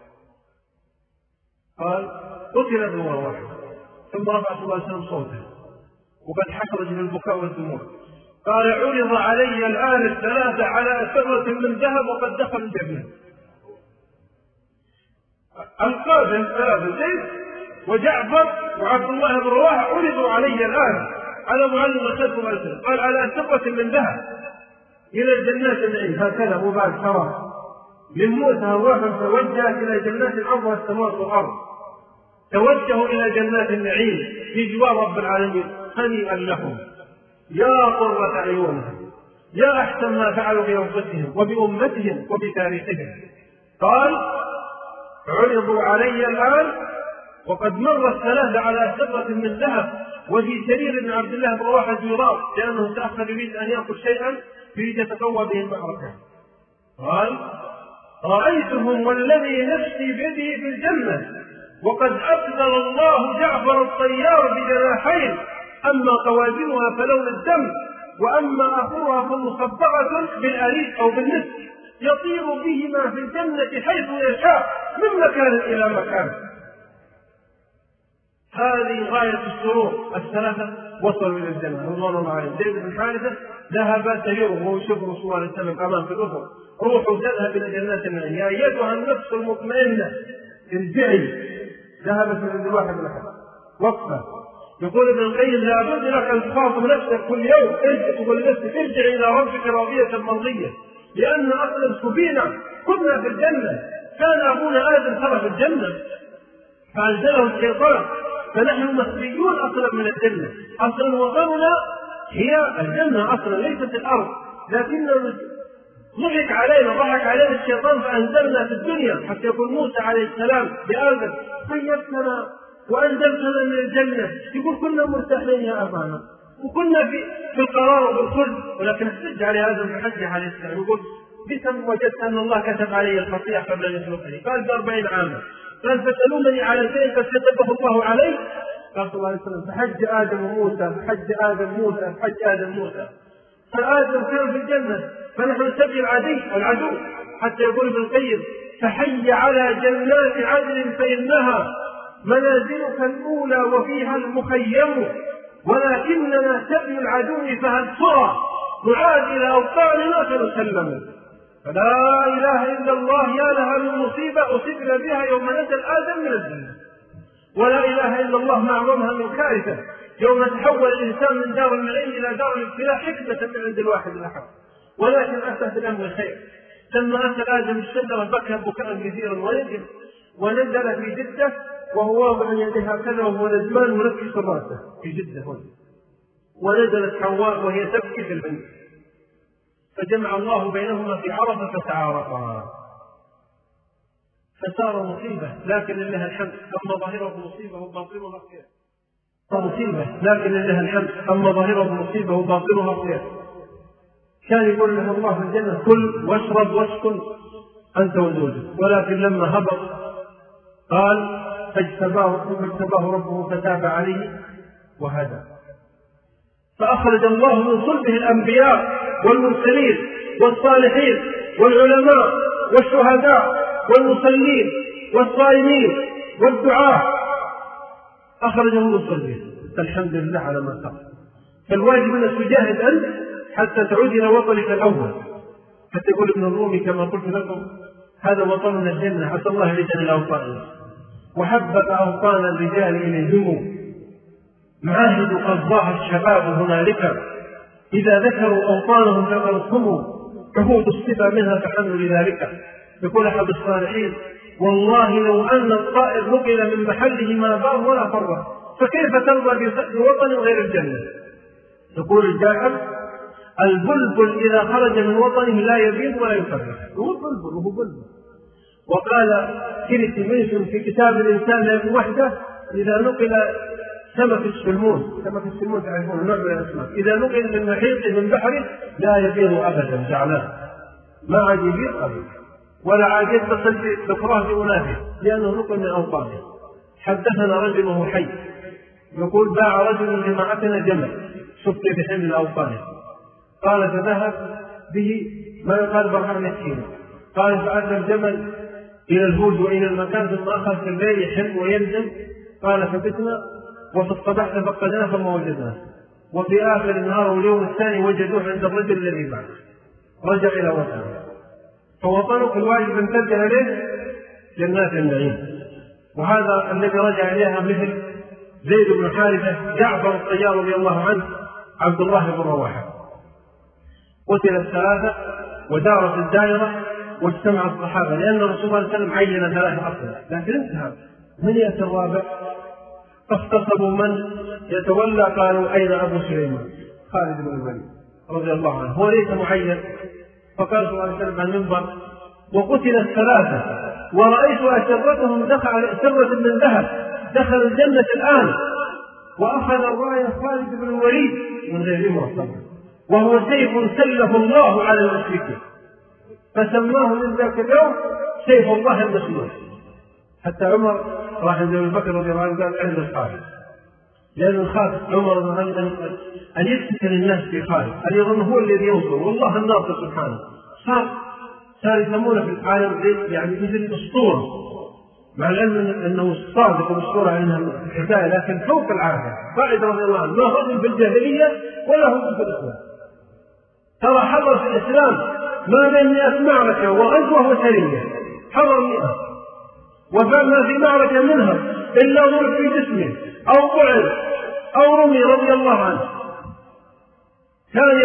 [SPEAKER 1] قال قتل ابن رواحة. ثم رفع صلى الله عليه وسلم صوته وقد حصل من البكاء والدموع. قال عرض علي الآن الثلاثة على سرة من ذهب وقد دخل الجنة. القادم ثلاثة زيد وجعفر وعبد الله بن رواحة عرضوا علي الآن على معلم الخير صلى الله عليه وسلم، قال على سرة من ذهب إلى الجنات النعيم. هكذا أبو بعد شرع من موسى الرحم توجه إلى جنات عرضها السماوات والأرض، توجهوا إلى جنات النعيم في جوار رب العالمين. هنيئا لهم يا قرة أعينهم، يا أحسن ما فعلوا بأنفسهم وبأمتهم وبتاريخهم. قال عرضوا علي الآن وقد مر الثلاثة على سرة من ذهب وفي سرير بن عبد الله بن رواحة جراب لأنه تأخر يريد أن يأكل شيئا يريد يتقوى به المعركة. قال رأيتهم والذي نفسي بيده في الجنة وقد أبدل الله جعفر الطيار بجناحين، أما قوادمها فلون الدم وأما أخوها فمصبغة بالأريج أو بالنسب يطير بهما في الجنة حيث يشاء من مكان إلى مكان. هذه غاية السرور. الثلاثة وصلوا إلى الجنة رضوان الله عليهم. زيد بن حارثة ذهب سيره وهو يشوف رسول الله عليه وسلم أمام في الأفق، روحوا تذهب إلى جنات النعيم يا أيتها النفس المطمئنة ارجعي. ذهبت إلى عبد الواحد بن حارثة وقفة. يقول ابن القيم لابد لك أن تخاطب نفسك كل يوم، تقول لنفسك ارجع إلى ربك راضية مرضية، لأن أصلا سبينا كنا في الجنة، كان أبونا آدم ترى في الجنة فأنزله الشيطان، فنحن مسبيون أصلا من الجنة. أصلا وطننا هي الجنة أصلا ليست الأرض، لكننا ضحك علينا الشيطان فأنزلنا في الدنيا حتى يقول موسى عليه السلام بآدم خيبتنا وأنزلتنا من الجنة. يقول كنا مرتاحين يا أبانا وكنا في القرار وبالخلد، ولكن احتج عليه آدم بحجه عليه السلام يقول بكم وجدت أن الله كتب علي الخطيئة قبل أن يخلقني؟ قال ب40 عاما. قال فتلومني على شيء قد كتبه الله علي؟ قال صلى الله عليه وسلم فحج آدم وموسى فحج آدم موسى فحج آدم موسى. فآدم كان في الجنة فنحن سبي العدو حتى يقول ابن القيم فحي على جنات عدن فإنها منازلك الأولى وفيها المخيم، ولكننا سبي العدو فهل ترى نعاد إلى أوطاننا فنسلم. فلا إله إلا الله يا لها من مصيبة أصبنا بها يوم نزل آدم من الجنة. ولا إله إلا الله ما أعظمها من كارثة يوم تحول الإنسان من دار النعيم إلى دار الابتلاء حكمة من عند الواحد الأحد. ولكن أتى في الأمر خير. لما أتى آدم الشجرة بكى بكاء كثيرا ونزل في جدة وهو واضع يده هكذا وهو ندمان منكس راسه في جدة هنا. ونزلت حواء وهي تبكي في البنت، فجمع الله بينهما في عرفة فتعارفا، فصار مصيبة لكن لله الحمد أما ظاهره مصيبة وباطنها خير. مصيبة لكن لله الحمد أما ظاهره مصيبة وباطنها خير. كان يقول له الله في الجنة كل واشرب واسكن أنت وزوجك، ولكن لما هبط قال فاجتباه ربه فتاب عليه وهدى. فأخرج الله من صلبه الأنبياء والمرسلين والصالحين والعلماء والشهداء والمصلين والصائمين والدعاة، أخرجهم من صلبه. الحمد لله على ما صار. فالواجب أن تجاهد أنت حتى تعود إلى وطنك الأول، حتى يقول ابن الرومي كما قلت لكم هذا وطننا الجنة، عسى الله لجل الأوطان وحبب أوطان الرجال إليهم، معاهد قضاها الشباب هنالك، إذا ذكروا أوطانهم ذكرتهم شهود الصفة منها تحمل لذلك. يقول أحد الصالحين والله لو أن الطائر نقل من محله ما بار ولا فر، فكيف ترضى بوطن غير الجنة؟ يقول الجاحظ البلبل إذا خرج من وطنه لا يبيض ولا يفرح، هو البلبل وهو بلبل. وقال كريتي ميسون في كتاب الإنسان لا يكون وحده إذا نقل سمك السلمون تعرفون نوع من الأسماك، إذا نقل من محيط من بحره لا يبيض أبدا، زعلان ما عاد يبيض أبدا ولا عاد يتصل بكراه بأنافه لأنه نقل من أوطانه. حدثنا رجل وهو حي يقول باع رجل جماعتنا جمل شفت بحمل أوطانه، قال فذهب به ما يقال برهان مسكين، قال فأتى الجمل إلى الهود وإلى المكان ثم أخذ في الليل يحب وينزل، قال فبتنا وفي الصباح فقدناه فما وجدناه، وفي آخر النهار واليوم الثاني وجدوه عند الرجل الذي باع، رجع إلى وطنه. فوطنك الواجب أن ترجع إليه جنات النعيم. وهذا الذي رجع إليها مثل زيد بن حارثة، جعفر الطيار رضي الله عنه، عبد الله بن رواحة. قتل الثلاثة ودارت الدائرة واجتمع الصحابة لأن الرسول صلى الله عليه وسلم عين 3 أصلا، لكن انتهى. من يأتي الرابع؟ فاختصبوا من يتولى، قالوا أين أبو سليمان؟ خالد بن الوليد رضي الله عنه، هو ليس معين. فقال صلى الله عليه وسلم عن المنبر وقتل الثلاثة ورأيت أشرتهم دخل أشرة من ذهب دخل الجنة الآن، وأخذ الراية خالد بن الوليد من غير مرتبط، وهو سيف سله الله على المشركين، فسماه من ذاك اليوم سيف الله المسلول. حتى عمر راح عند أبي بكر رضي الله عنه قال عند الخالد، لأن الخالد عمر رضي الله عنه أن يفتن الناس في خالد، أن يظن هو الذي يوصل والله الناصر سبحانه. صار يسمونه في العالم يعني مثل أسطورة، مع العلم أنه صادق وأسطورة عنها الحكاية، لكن فوق العادة. خالد رضي الله عنه ما هو في الجاهلية ولا هو في الإسلام، ترى حضر في الإسلام ما بين 100 معركة وغزوة وسرية، حضر 100 وفما في معركة منها إلا ضرب في جسمه أو قعد أو رمي رضي الله عنه. كان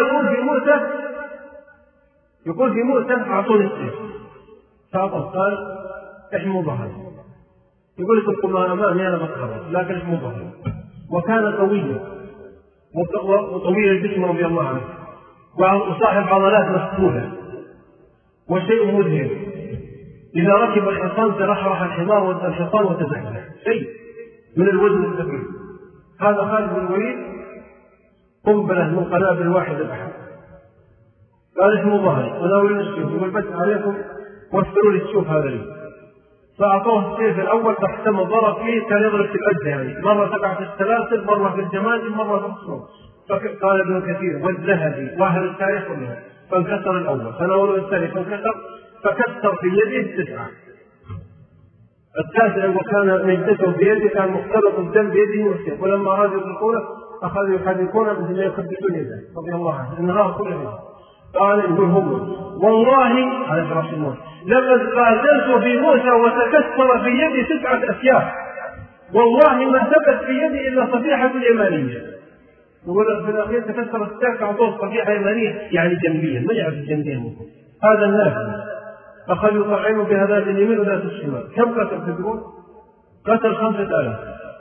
[SPEAKER 1] يقول في مؤتة أعطوني السيف، فأعطوه قال احموا ظهري، يقول لكم ما أمامي أنا بتخرج لكن احموا ظهري. وكان قويا وطويل الجسم رضي الله عنه وصاحب عضلات مفتولة وشيء مذهل، إذا ركب الحصان ترحرح الحصان وتزحزح، شيء من الوزن الثقيل. هذا خالد بن الوليد قنبلة من قنابل واحد الأحد. قال اسمه ظهري وناولين السيف، يقول بس عليكم واستروا لي السيوف هذا لي. فأعطوه السيف الأول فاحتم الضرب فيه، كان يضرب في الأجزة يعني مرة تقع في السلاسل، مرة في الجماجم، مرة في الصوت. فقال ابن كثير والذهبي واهل التاريخ كلها فانكسر الأول، فناولوا الثاني فكسر في يده 9. التاسع وكان مجدته بيده كان مختلط الدم بيده والسيف، ولما أرادوا يطلقونه أخذوا يحركونه مثل ما يخبطون يده رضي الله عنه انهار كل يده. قال يقول هو والله على فراش الموت لقد قاتلت في موسى وتكسر في يدي 9 أسياف، والله ما ثبت في يدي إلا صفيحة يمانية. يقول في الأخير تكسر الساك أعطوه صفيحة يمانية يعني جنبيا، ما يعرف الجنبيا منكم. هذا الناس أخذوا يطعموا بهذا اليمين وذات الشمال. كم قتل تدرون؟ قتل 5000.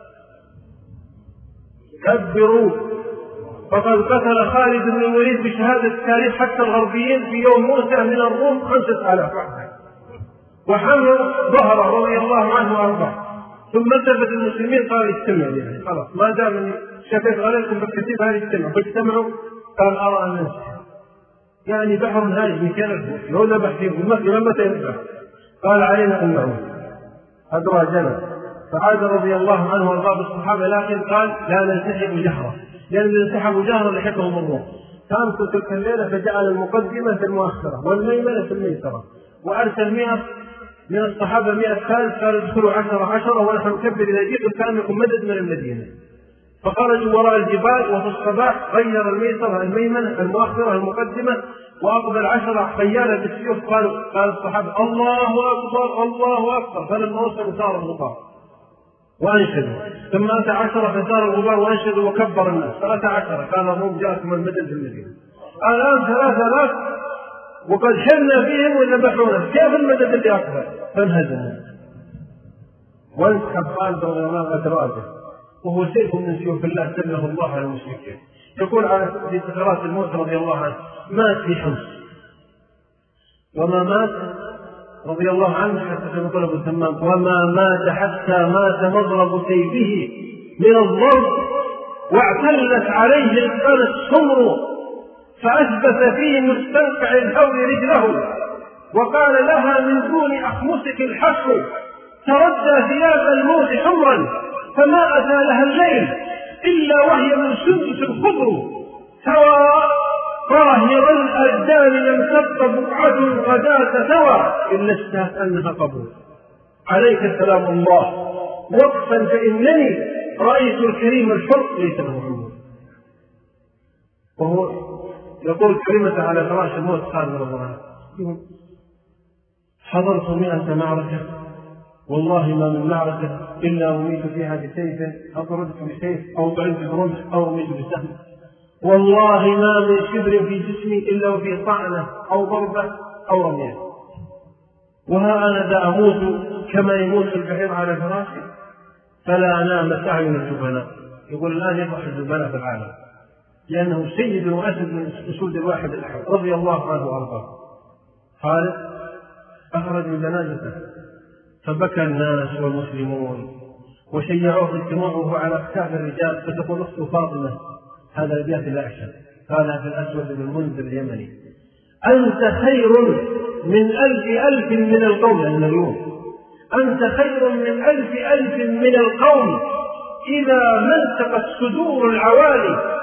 [SPEAKER 1] كبروا. فقد قتل خالد بن الوليد بشهادة التاريخ حتى الغربيين في يوم موسى من الروم 5000 وحده. وحمل ظهره رضي الله عنه وارضاه. ثم التفت المسلمين قال اجتمعوا، يعني خلاص ما دام شفيت عليكم بالكثير هذه اجتمعوا. فاجتمعوا قال ارى ان ننسحب. يعني بحر هايج مكانه لو ذبح فيكم متى يذبح؟ قال علينا ان نعود. ادراجنا. فعاد رضي الله عنه وارضاه بالصحابه، لكن قال لا ننسحب جهرا، لان اذا انسحبوا جهرا لحقهم الروم. كانت تلك الليله فجعل المقدمه في المؤخره والميمنه في الميسره، وارسل 100 من الصحابة 100 ثالث قال ادخلوا 10 ونحن نكبر إذا جئتم كأنكم مدد من المدينة. فخرجوا وراء الجبال، وفي الصباح غير الميسرة الميمنة المؤخرة المقدمة، وأقبل 10 خيالة بالسيوف. قال الصحابة الله أكبر الله أكبر. فلما وصلوا صار الغبار وأنشدوا، ثم أتى 10 فصار الغبار وأنشدوا وكبر الناس. فأتى 10 قال الروم جاءكم المدد في المدينة. الآن 3000 وقد حرنا فيهم وذبحونا، كيف المدد اللي أكبر؟ فانهزموا وانسحب خالد رضي الله عنه أدراجه وهو سيف من سيوف الله سله الله على المشركين. يقول في سكرات الموت رضي الله عنه مات في حمص، وما مات رضي الله عنه حتى كما قال ابو تمام وما مات حتى مات مضرب سيفه من الضرب واعتلت عليه القنا السمر، فأثبت فيه مستنقع الهول رجله وقال لها من دون أخمسك الحشر تردى ثياب الموت حمرا، فما أتى لها الليل إلا وهي من سندس الخضر، سوى طاهر الأجدان لم تبق بقعة غداة سوى إلا اشتهت أنها قبول. عليك سلام الله وقفا فإنني رأيت الكريم الحر ليس له عمر. وهو يقول كلمة على فراش الموت خالد رضي الله عنه حضرت 100 معركة والله ما من معركة إلا أميت فيها بسيف أو طردت بسيف أو طعنت برمح أو أميت بسهم، والله ما من شبر في جسمي إلا وفي طعنة أو ضربة أو رمية، وها أنا ذا أموت كما يموت البعير على فراشي فلا نامت أعين الجبناء. يقول الآن يفرح الجبناء في العالم لأنه سيد وأسد من أسود الواحد الأحد رضي الله عنه وأرضاه. خالد أخرجوا جنازته فبكى الناس والمسلمون وشيعوه اجتماعه على أكتاف الرجال، فتقول أخته فاطمة هذا الأبيات الأعشى قالها في الأسود بن المنذر اليمني أنت خير من 1000 من القوم، يعني اليوم أنت خير من 1000 من القوم إذا منتقت صدور العوالي،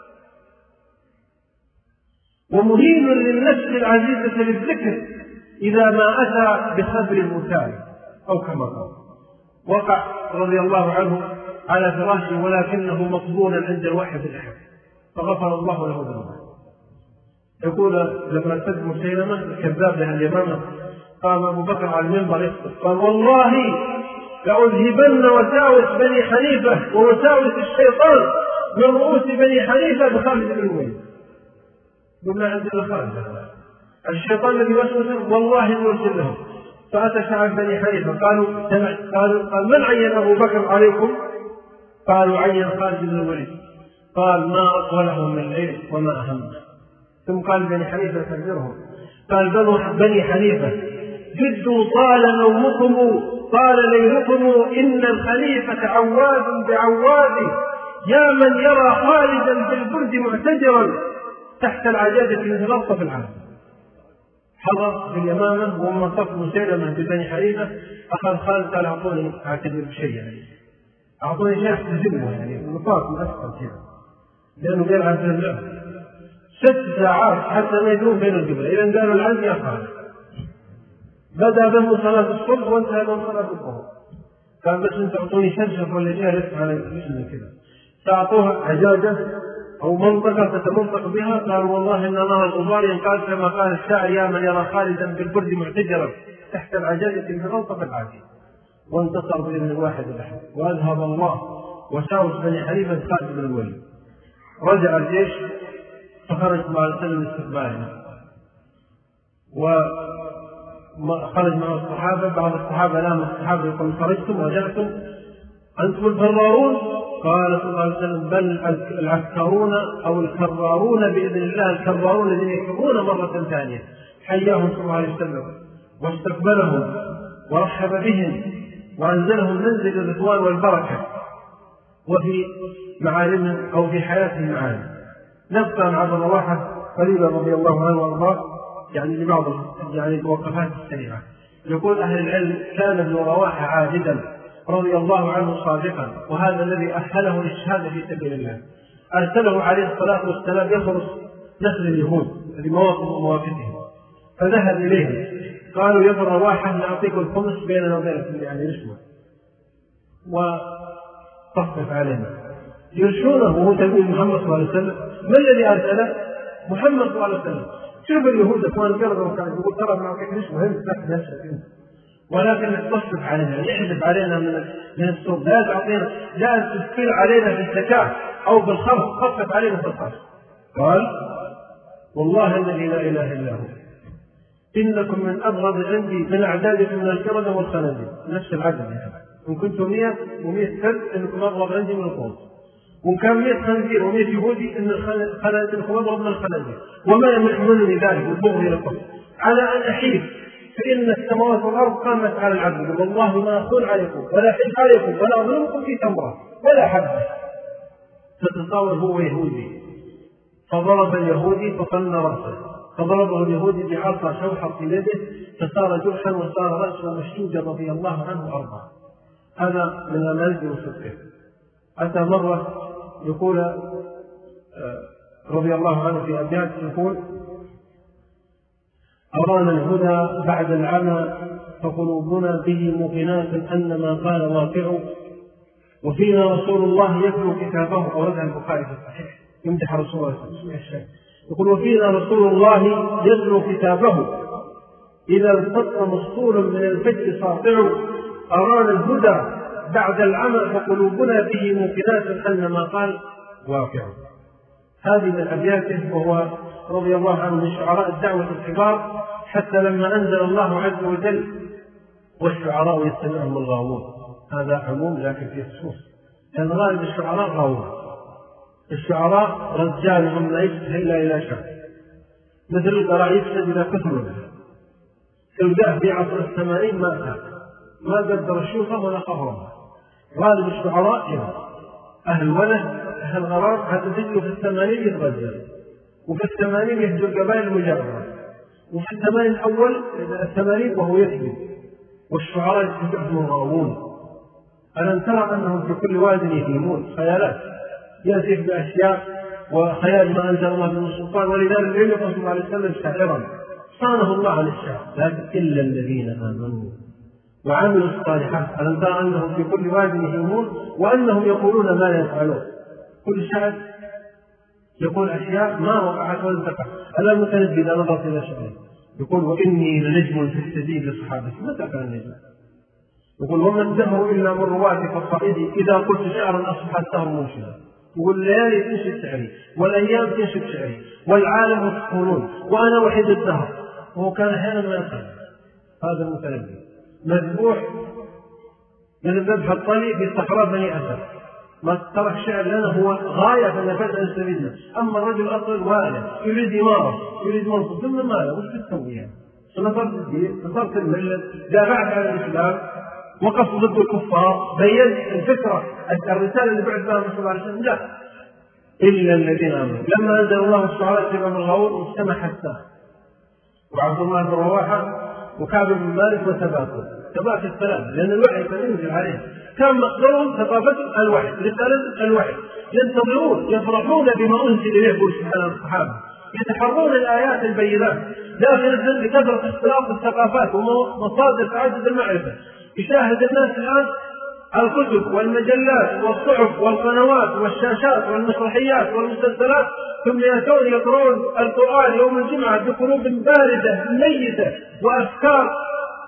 [SPEAKER 1] ومهين للنفس العزيزة للذكر إذا ما أتى بخبر المتاع أو كما قال. وقع رضي الله عنه على فراشه ولكنه مقبولا عند الواحد الأحد فغفر الله له ذنبه. يقول لما ارتد مسيلمة الكذاب له اليمامة قام أبو بكر على المنبر يخطب قال والله لأذهبن وساوس بني حنيفة ووساوس الشيطان من رؤوس بني حنيفة بخالد بن الوليد. قلنا عندنا خالد الشيطان الذي وسوس والله نرسل لهم. فأتى شعب بني حنيفة قال من عين أبو بكر عليكم؟ قالوا عين خالد بن الوليد. قال ما أطولهم من الليل وما أهمه. ثم قال بني حنيفة تنذرهم قال بني حنيفة جدوا طال نومكم طال ليلكم إن الخليفة عواد بعواد يا من يرى خالدا بالبرد معتجرا تحت العجاجة من غلطة العالم. حضر في اليمامة ومن صف مسيلمة ببني حنيفة أخذ خالد قال أعطوني أعتذر بشيء يعني أعطوني شيء تزمه يعني نطاق مؤثر كذا لأنه قال عن الله 6 ساعات حتى ما يدرون بين القبلة. إذا قالوا العز يا خالد بدأ بهم صلاة الصبح وانتهى بهم صلاة الظهر. قال بس انت أعطوني شرشف ولا شيء لسه على مثل كذا. فأعطوها عجاجة أو منطقة تتمنطق بها. قال والله إن نار الغبار ينقال كما قال الشاعر يا من يرى خالدا بالبرد معتجرا تحت العجاجة من غلطة العادي. وانتصر بإذن الواحد الأحد، وأذهب الله وساوس بني حنيفة خالد بن الوليد. رجع الجيش فخرج مع السلم استقباله، وخرج مع الصحابة. بعض الصحابة لام الصحابة يقول خرجتم رجعتم أنتم الفرارون؟ قال صلى الله عليه وسلم بل العسكرون أو الكرارون بإذن الله، الكرارون الذين يكررون مرة ثانية. حياهم صلى الله عليه وسلم واستقبلهم ورحب بهم وأنزلهم منزل الرضوان والبركة، وفي معالمهم أو في حياتهم معالم. نبقى عن عبد رواحة قليلا رضي الله عنه وارضاه يعني لبعض الوقفات السريعة. يقول أهل العلم كان ابن رواحة عابدا رضي الله عنه صادقا، وهذا الذي أهله للشهادة في سبيل الله. أرسله عليه الصلاة والسلام يخرج نسل اليهود لمواقفهم، فذهب إليهم قالوا يا ابن رواحة نعطيك الخمس بيننا وبينكم يعني رشوة وتصرف علينا. يرشونه وهو تلميذ محمد صلى الله عليه وسلم. ما الذي أرسله؟ محمد صلى الله عليه وسلم. شوف اليهود اخوان قرروا كانوا يقول ترى نعطيك رشوة هم تحت نفسك، ولكن تصرف علينا، يحذف علينا من السوق، لا تعطينا، لا تسكيل علينا في الزكاة أو بالخمس، تصرف علينا في الخمس. قال والله الذي لا إله إلا هو إنكم من أبغض عندي من أعدادكم من القردة والخنازير. نفس العدد يعني. إن كنتم 100 و100 كلب إنكم أبغض عندي من القوم، وإن كان 100 خنزير و100 يهودي إن إنكم أبغض من الخنازير. وما يحملني ذلك البغض لكم على أن أحيف، فإن السماوات والأرض قامت على العبد، والله ما أخون عليكم ولا حلف عليكم ولا أظلمكم في تمرة ولا حبة. فتصور هو يهودي فضرب اليهودي فقلنا رأسه، فضربه اليهودي بعصا شوحة في يده فصار جرحا وصار رأسه مشجوجا رضي الله عنه وأرضاه. هذا من المنزل وصدقه. أتى مرة يقول رضي الله عنه في أبيات يقول أرانا الهدى بعد العمى فقلوبنا به موقنات أن ما قال واقع، وفينا رسول الله يتلو كتابه. أوردها البخاري في الصحيح يمدح رسول الله صلى الله عليه وسلم. يقول وفينا رسول الله يتلو كتابه إذا التقى مسطول من الفجر ساطع، أرانا الهدى بعد العمى فقلوبنا به موقنات أن ما قال واقع. هذه من أبياته، وهو رضي الله عنه من شعراء الدعوة الكبار، حتى لما أنزل الله عز وجل والشعراء يستمعهم الغاوون. هذا عموم لكن في خصوص، لأن غالب الشعراء غاوون. الشعراء رجالهم لا يفسد إلا إلى شر، مثل القراء يفسد إلى كثر. تلقاه في عصر الثمانين ما قدر الشوفة ولا قهرها. غالب الشعراء أهل ولد أهل غرام حتى تجلوا في الثمانين يتغزل، وفي الثمانين يهجو القبائل المجاورة، وفي الثمانين الأول الثمانين وهو يكذب. والشعراء يتبعهم الغاوون. ألم ترى أنهم في كل واد يهيمون؟ خيالات يأتي بأشياء وخيال ما أنزل الله من السلطان. ولذلك لم يكن صلى الله عليه وسلم شاعرا، صانه الله عن الشعر، لكن إلا الذين آمنوا وعملوا الصالحات. ألم ترى أنهم في كل واد يهيمون وأنهم يقولون ما لا يفعلون. كل شاعر يقول أشياء ما وقعت ولا تقع. ألا المتنبي إذا نظرت إلى شعره يقول وإني لنجم في السديد لصحابتي. متى كان النجم؟ يقول وما الدهر إلا من رواتي فصائدي إذا قلت شعرا أصبح الدهر منشدا. يقول الليالي تنشد شعري والأيام تنشد شعري والعالم مسحورون وأنا وحيد الدهر. وهو كان أحيانا ما يقل. هذا المتنبي مذبوح من الذبح الطلي في صحراء بني أسد، ما ترك شعر لنا هو غاية فنفذ أن سبيلنا. أما الرجل أصل والد يريد إمارة يريد منصب ثم ماذا وش تسوي يعني؟ نصرت الملة، دافعت عن الإسلام، وقف ضد الكفار، بيّنت الفكرة الرسالة اللي بعد بها صلى الله عليه وسلم. لا إلا الذين آمنوا. لما أنزل الله الشعراء اتبعوا الغاوون واجتمع حسان وعبد الله بن رواحة وكعب بن مالك وثبات الثلاثة، لأن الوحي كان ينزل عليه. كان مصدرهم ثقافتهم الوحي، رسالة الوحي، ينتظرون يفرحون بما أنزل إليه سبحانه الصحابة، يتحرون الآيات البينات، لكن بكثرة اختلاط الثقافات ومصادر تعدد المعرفة. يشاهد الناس الآن الكتب والمجلات والصحف والقنوات والشاشات والمسرحيات والمسلسلات، ثم يأتون يقرؤون القرآن يوم الجمعة بقلوب باردة ميتة وأفكار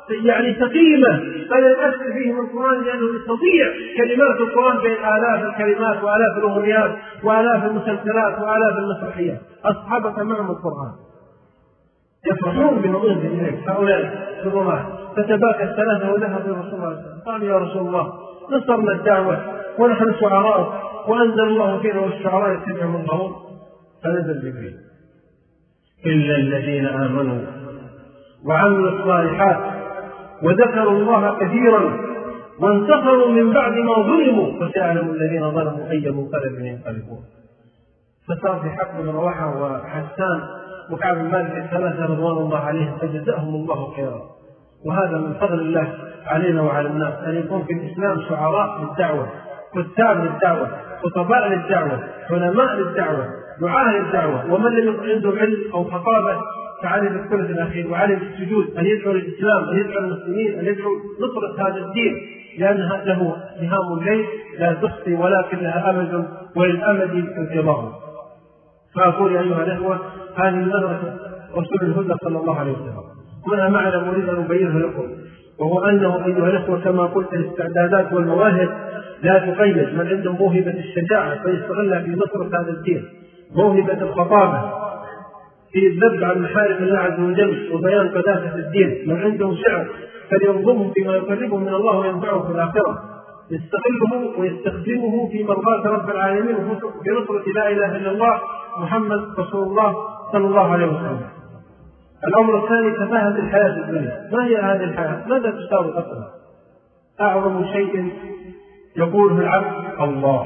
[SPEAKER 1] يعني ثقيلة فلا يؤثر فيه من القرآن، لأنه يستطيع كلمات القرآن بين آلاف الكلمات وآلاف الأغنيات وآلاف المسلسلات وآلاف المسرحيات. أصحابك معهم القرآن يفرحون بما أنزل إليك. هؤلاء الرماة فتباكى الثلاثة وذهبوا إلى رسول الله قالوا يا رسول الله نصرنا الدعوة ونحن شعراء وأنزل الله فينا والشعراء يتبعهم الغرور. فنزل جبريل إلا الذين آمنوا وعملوا الصالحات وذكروا الله كثيرا وانتصروا من بعد ما ظلموا فسيعلم الذين ظلموا أي منقلب ينقلبون. فصار في حق بن رواحة وحسان وكعب بن مالك الثلاثة رضوان الله عليهم فجزاهم الله خيرا. وهذا من فضل الله علينا وعلى الناس أن يكون في الإسلام شعراء للدعوة، كتاب للدعوة، خطباء للدعوة، علماء للدعوة، دعاة للدعوة. ومن لم يكن عنده علم أو خطابة فعليه بالثلث الأخير وعليه بالسجود أن يدعو للإسلام، أن يدعو المسلمين، أن يدعو نصرة هذا الدين، لأن له سهام الليل لا تخفي ولكن لها أمد وللأمد انتظار. فأقول أيها الأخوة هذه مدرسة رسول الهدى صلى الله عليه وسلم. هنا معنى أريد أن أبينه لكم، وهو أنه أيها الأخوة كما قلت الاستعدادات والمواهب لا تقيد. من عنده موهبة الشجاعة فيستغلها في نصرة هذا الدين، موهبة الخطابة في الذب عن محارم الله عز وجل وبيان قداسة الدين، من عنده شعر فلينظمه فيما يقربه من الله وينفعه في الآخرة، يستغله ويستخدمه في مرضاة رب العالمين في نصرة لا إله إلا الله محمد رسول الله صلى الله عليه وسلم. الأمر الثاني تفاهة الحياة الدنيا. ما هي هذه الحياة؟ ماذا تساوي أصلا؟ أعظم شيء يقوله العبد الله،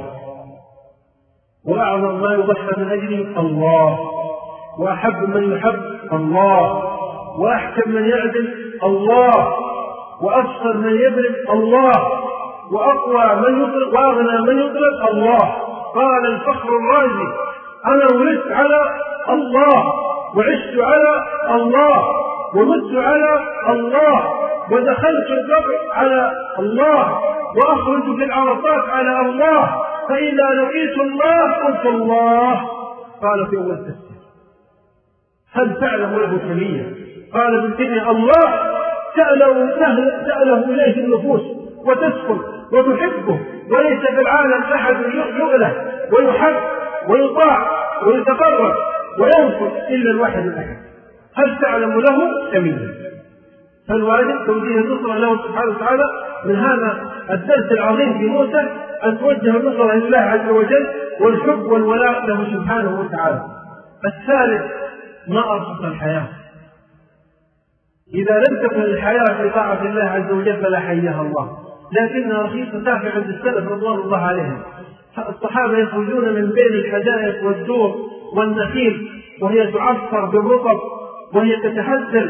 [SPEAKER 1] وأعظم ما يضحى من أجله الله، وأحب من يحب الله، وأحكم من يعدل الله، وأبصر من يبرد الله، وأقوى من يطلق وأغنى من يطلق الله. قال الفخر الرازي أنا ولدت على الله وعشت على الله ومت على الله ودخلت القبر على الله وأخرج في العرصات على الله، فإذا لقيت الله قلت الله. قال في أول تفسير هل تعلم له سمية؟ قال بالدنيا الله تأله إليه النفوس وتسكن وتحبه، وليس في العالم أحد يؤله ويحب ويطاع ويتقرب وينصر إلا الواحد الأحد. هل تعلم له سمية؟ فالواجب توجيه النصرة له سبحانه وتعالى. من هذا الدرس العظيم في موسى أن توجه النصرة لله عز وجل والحب والولاء له سبحانه وتعالى. الثالث ما أرخص الحياة. إذا لم تكن الحياة في طاعة الله عز وجل فلا حياها الله، لكنها رخيصة تافهة عند السلف رضوان الله عليهم. الصحابة يخرجون من بين الحدائق والدور والنخيل وهي تعفر بالرطب وهي تتحسن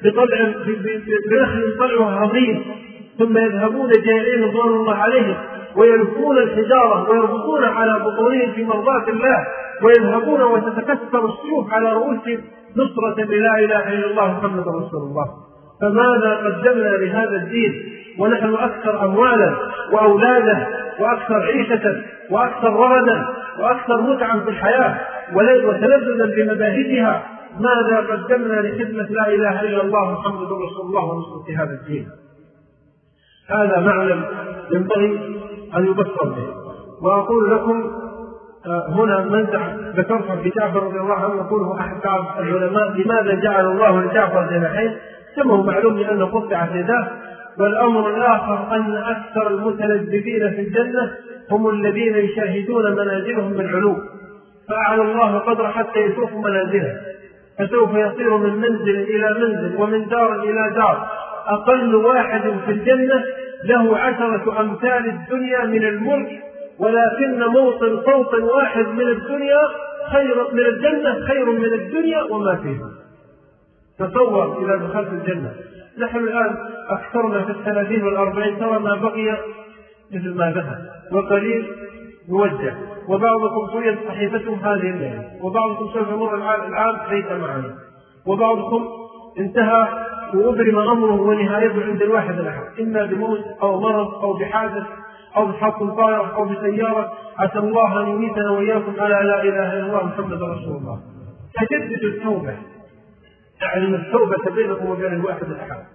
[SPEAKER 1] بنخل طلعها عظيم، ثم يذهبون جائعين رضوان الله عليهم ويلفون الحجارة ويربطون على بطونهم في مرضاة الله، ويذهبون وتتكسر السيوف على رؤوسهم نصرة لا إله إلا الله محمد رسول الله. فماذا قدمنا لهذا الدين ونحن أكثر أموالا وأولادا وأكثر عيشة وأكثر رغدا وأكثر متعا في الحياة وتلذذا بمباهجها؟ ماذا قدمنا لخدمة لا إله إلا الله محمد رسول الله ونصرة هذا الدين؟ هذا معلم ينبغي أن يبصر به. وأقول لكم هنا منزع ذكرت في جعفر رضي الله عنه يقوله أحد العلماء لماذا جعل الله لجعفر جناحين؟ سمه معلوم لأنه قطعت يداه. والأمر الآخر أن أكثر المتلذذين في الجنة هم الذين يشاهدون منازلهم بالعلو، فأعلى الله قدر حتى يشوف منازله، فسوف يصير من منزل إلى منزل ومن دار إلى دار. أقل واحد في الجنة له 10 أمثال الدنيا من الملك، ولكن موطن صوت واحد من الدنيا من الجنة خير من الدنيا وما فيها. تصور إذا دخلت الجنة. نحن الآن أكثرنا في 30 و40 ترى ما بقي مثل ما ذهب وقليل يوجه، وبعضكم طويت صحيفتهم هذه الليلة، وبعضكم سوف يمر العام ليس معنا، وبعضكم انتهى وأبرم أمره ونهايته عند الواحد الأحد، إما بموت أو مرض أو بحادث أو بحادث طائرة أو بسيارة. عسى الله أن يميتنا وإياكم على لا إله إلا الله محمد رسول الله. فجددوا التوبة، تعلم التوبة بينكم وبين الواحد الأحد.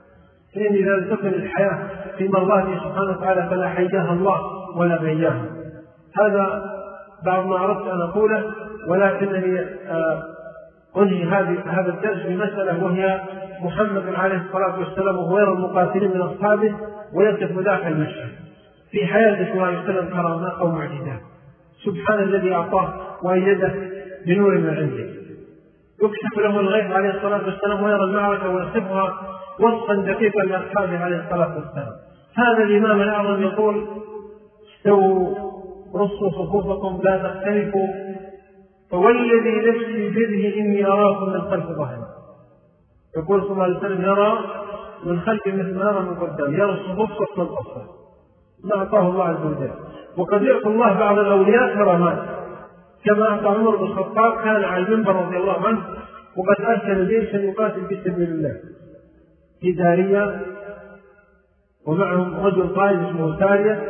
[SPEAKER 1] فإن إذا لم تكن الحياة في مرضاته سبحانه وتعالى فلا حياها الله ولا بياها. هذا بعض ما أردت أن أقوله، ولكنني أنهي هذا الدرس بمسألة، وهي محمد عليه الصلاة والسلام وهو يرى المقاتلين من أصحابه ويقف مدافع المشهد في حياته صلى الله عليه وسلم كرامات أو معجزات. سبحان الذي أعطاه وأيده بنور من عنده. يكشف له الغيب عليه الصلاة والسلام ويرى المعركة ويصفها وصفا دقيقا لأصحابه عليه الصلاة والسلام. هذا الإمام الأعظم يقول: استووا رصوا صفوفكم لا تختلفوا، فوالذي نفسي بيده إني أراكم من خلف ظهري. يقول صلى الله عليه وسلم: يرى من خلف مثل ما يرى من قدام، يرى الصفوف صفا صفا، ما أعطاه الله عز وجل. وقد يعطي الله بعض الأولياء كرامات، كما أعطى عمر بن الخطاب، كان على المنبر رضي الله عنه وقد أرسل جيشا يقاتل في سبيل الله في دارية، ومعهم رجل قائد اسمه سارية،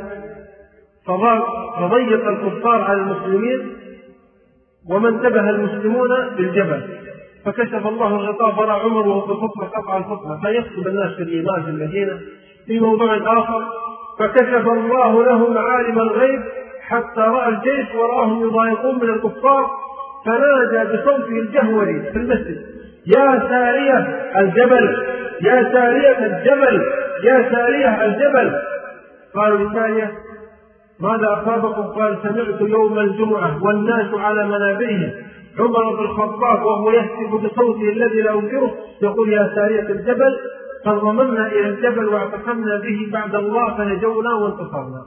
[SPEAKER 1] فضيق الكفار على المسلمين وما انتبه المسلمون بالجبل، فكشف الله الغطاء فرأى عمر وهو في الخطبة قطع الخطبة فيخطب الناس في الإيمان في المدينة. في موضوع آخر فكشف الله له معالم الغيب حتى رأى الجيش وراهم يضايقون من الكفار، فنادى بصوته الجهوري في المسجد: يا سارية الجبل، يا سارية الجبل، يا سارية الجبل. قالوا لسارية: ماذا أصابكم؟ قال: سمعت يوم الجمعة والناس على منابرهم عمر بن الخطاب وهو يهتف بصوته الذي لا أنكره يقول: يا سارية الجبل، فانضممنا إلى الجبل واعتصمنا به بعد الله فنجونا وانتصرنا.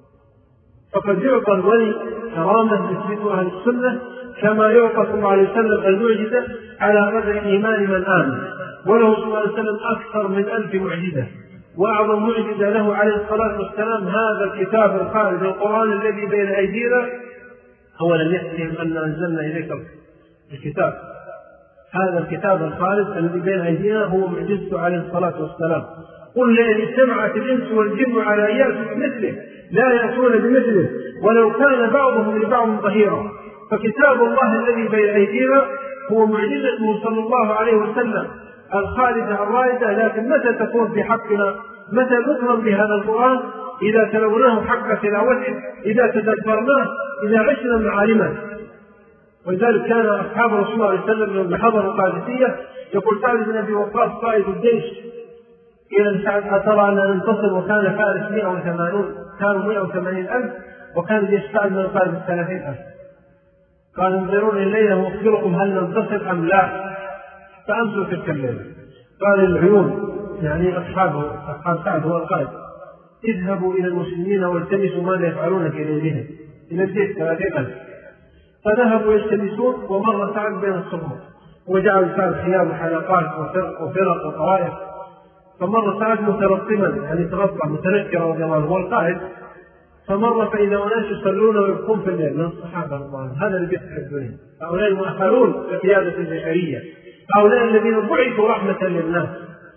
[SPEAKER 1] فقد يعطى الولي كرامة تثبت أهل السنة كما يعطى صلى الله عليه وسلم المعجزة على قدر إيمان من آمن، وله صلى الله عليه وسلم أكثر من 1000 معجزة. وأعظم معجزة له عليه الصلاة والسلام هذا الكتاب الخالد القرآن الذي بين أيدينا. أولا يأتيهم أن أنزلنا إليك الكتاب، هذا الكتاب الخالد الذي بين أيدينا هو معجزته عليه الصلاة والسلام. قل لئن اجتمعت الإنس والجن على أن يأتوا بمثله لا يأتون بمثله ولو كان بعضهم لبعض ظهيرا. فكتاب الله الذي بين أيدينا هو معجزته صلى الله عليه وسلم الخالدة الرائدة، لكن متى تكون في حقنا؟ متى نكرم بهذا القرآن؟ إذا تلوناه حق تلاوته، إذا تدبرناه، إذا عشنا معالمه. ولذلك كان أصحاب رسول الله عليه وسلم لما حضروا القادسية يقول سعد بن أبي وقاص قائد الجيش إلى سعد: أترى أن ننتصر؟ وكان فارس 180، كانوا 180,000 وكان الجيش سعد من القائد 30,000. قال: انظروني الليلة وأخبركم هل ننتصر أم لا. فأمسوا تلك الليلة. قال العيون يعني أصحاب سعد هو القائد: اذهبوا إلى المسلمين والتمسوا ماذا يفعلون في ليلهم، إلى الجيش 30,000. فذهبوا يلتمسون، ومر سعد بين الصفوف وجعل سعد خيام وحلقات وفرق وطوائف، فمر سعد مترقما يعني تغطى متنكرا رضي الله عنه هو القائد، فمر فإذا أناس يصلون ويبكون في الليل من الصحابة رضي الله عنهم. هذا اللي بيحب الدنيا، هؤلاء المؤهلون لقيادة البشرية، هؤلاء الذين بعثوا رحمة للناس،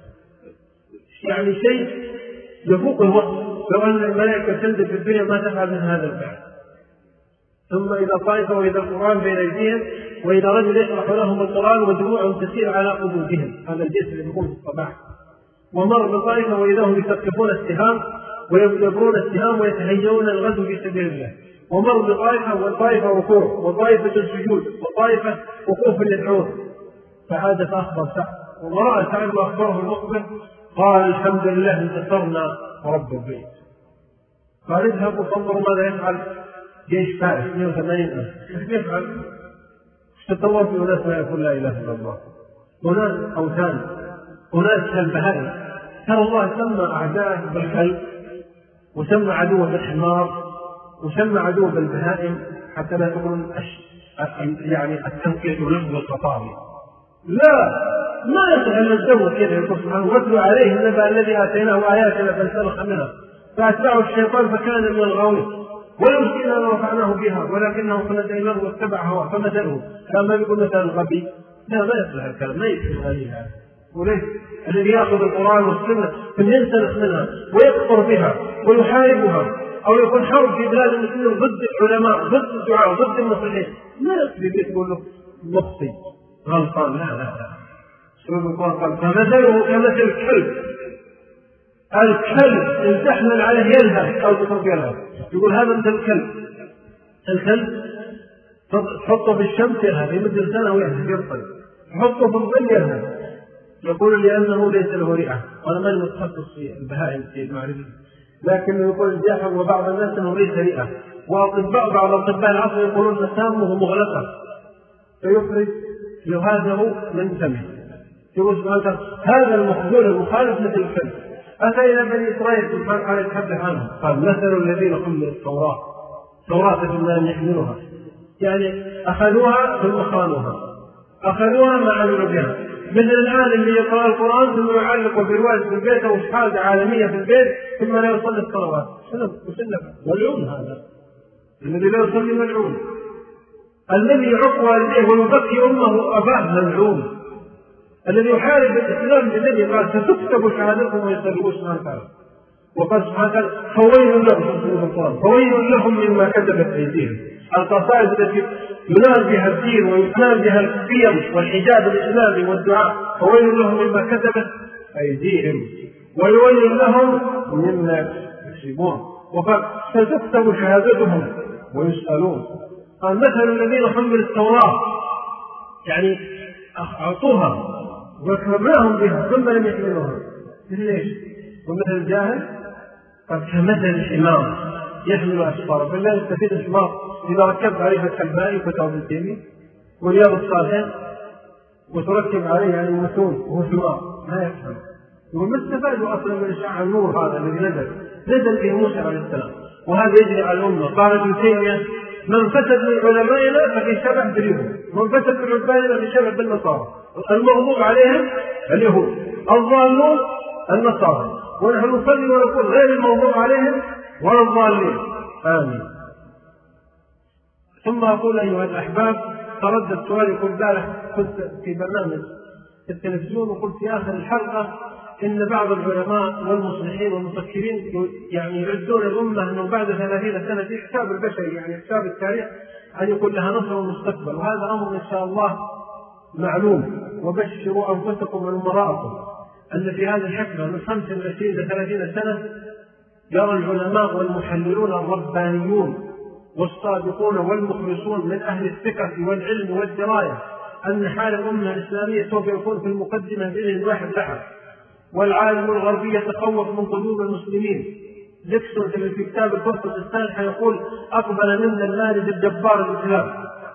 [SPEAKER 1] يعني شيء يفوق الوصف. لو أن الملائكة تنزل في الدنيا ما تفعل من هذا الفعل. ثم إذا طائفة وإذا القرآن بين أيديهم، وإذا رجل يشرح لهم القرآن ودموعهم تسير على قلوبهم، هذا الجسم اللي يكون في الصباح. ومر بطائفة وإذا هم يثقفون السهام ويبرون السهام ويتهيئون الغزو في سبيل الله. ومر بطائفة والطائفة ركوع وطائفة السجود وطائفة وقوف للعود. فعاد فأخبر سعد، ورأى سعد وأخبره المخبر قال: الحمد لله انتصرنا ورب البيت. قال: اذهبوا فانظروا ماذا يفعل جيش فارس 180,000. كيف يفعل؟ تطور في أناس لا يقول لا إله إلا الله، أناس أوثان، أناس كالبهائم. ترى الله سمى أعداءه بالكلب، وسمى عدوه بالحمار، وسمى عدوه بالبهائم، حتى لا تكون يعني التنقية ولفظ الخطابي. لا، ما يسأل الجو كذا. يقول سبحانه: واتلو عليه النبأ الذي آتيناه آياتنا فانسلخ منها فأتبعه الشيطان فكان من الغاوين ولو شئنا لرفعناه بها ولكنه خلد إليه واتبع هواه فمثله كما يقول مثل الغبي. لا، ما يصلح الكلام، ما يصلح هذه. وليس الذي يأخذ القرآن والسنة ثم ينسلخ منها ويكفر بها ويحاربها، أو يكون حرب في بلاد المسلمين ضد العلماء ضد الدعاء ضد المصلحين، ما يصلح يقول له مخطئ غلطان. لا لا لا. سورة القرآن قال: فمثله كمثل الكلب الكلب إن تحمل عليه يلهث أو تترك يلهث. يقول هذا مثل الكلب. الكلب تحطه في الشمس يلهث يمد سنة ويهلث يرطل، تحطه في الظل يلهث. يقول لأنه ليس له رئة. وأنا ما متخصص في البهائم في المعرفة، لكن يقول الجاحظ وبعض الناس أنه ليس رئة. بعض أطباء العصر يقولون مسامه مغلقة فيخرج لهذه من فمه. يقول سبحانه هذا المخزون المخالف مثل الكلب. أتى إلى بني إسرائيل سبحانه وتعالى يتحدث عنه قال مثل الذين حملوا التوراة ثم يحملوها، يعني أخذوها ثم خانوها، أخذوها ما عملوا بها. مثل الآن اللي يقرأ القرآن ثم يعلق برواية في البيت أو شهادة عالمية في البيت ثم لا يصلي الصلوات. ملعون هذا الذي لا يصلي، ملعون. الذي يعق والديه ويبكي أمه أباه ملعون. الذي يحارب الإسلام بالذي قال ستكتب شهادتهم ويصلون سبحانه وتعالى. وقال سبحانه وتعالى فويل لهم مما كتبت أيديهم. القصائد التي ينال بها الدين وينال بها القيم والحجاب الإسلامي والدعاء، فويل لهم مما كتبت أيديهم ويويل لهم مما يكسبون. وقال ستكتب شهادتهم ويسألون. قال مثل الذين حملوا التوراة، يعني أعطوها وكرمناهم بها ثم لم يحملوها. ليش؟ ومثل الجاهل قد كمثل الحمار يحمل أسفارا. بالله يستفيد الحمار إذا ركبت عليه فتح الباري وفتح ابن تيمية ورياض الصالحين وتركب عليه يعني المتون وهو حمار ما يفهم. وما استفادوا أصلا من إشعاع النور هذا الذي نزل به موسى عليه السلام، وهذا يجري على الأمة. قال ابن تيمية من فسد من علمائنا ففي شبه باليهود، من فسد من علمائنا ففي شبه بالنصارى. المغضوب عليهم اليهود، الضالون النصارى، ونحن نصلي ونقول غير المغضوب عليهم ولا الضالين. آمين. ثم أقول أيها الأحباب، تردد سؤال يقول بارح كنت في برنامج في التلفزيون وقلت في آخر الحلقة إن بعض العلماء والمصلحين والمفكرين يعني يعدون الأمة أنه بعد 30 سنة في حساب البشري يعني حساب التاريخ أن يكون لها نصر المستقبل، وهذا أمر إن شاء الله معلوم. وبشروا أنفسكم وأمراءكم أن في هذه الحقبة من 25 إلى 30 سنة يرى العلماء والمحللون الربانيون والصادقون والمخلصون من أهل الثقة والعلم والدراية أن حال الأمة الإسلامية سوف يكون في المقدمة بإذن الواحد لها، والعالم الغربي يتخوف من قلوب المسلمين. نكسر في كتاب الفصل الثالث يقول أقبل منا المارد الجبار الإسلام.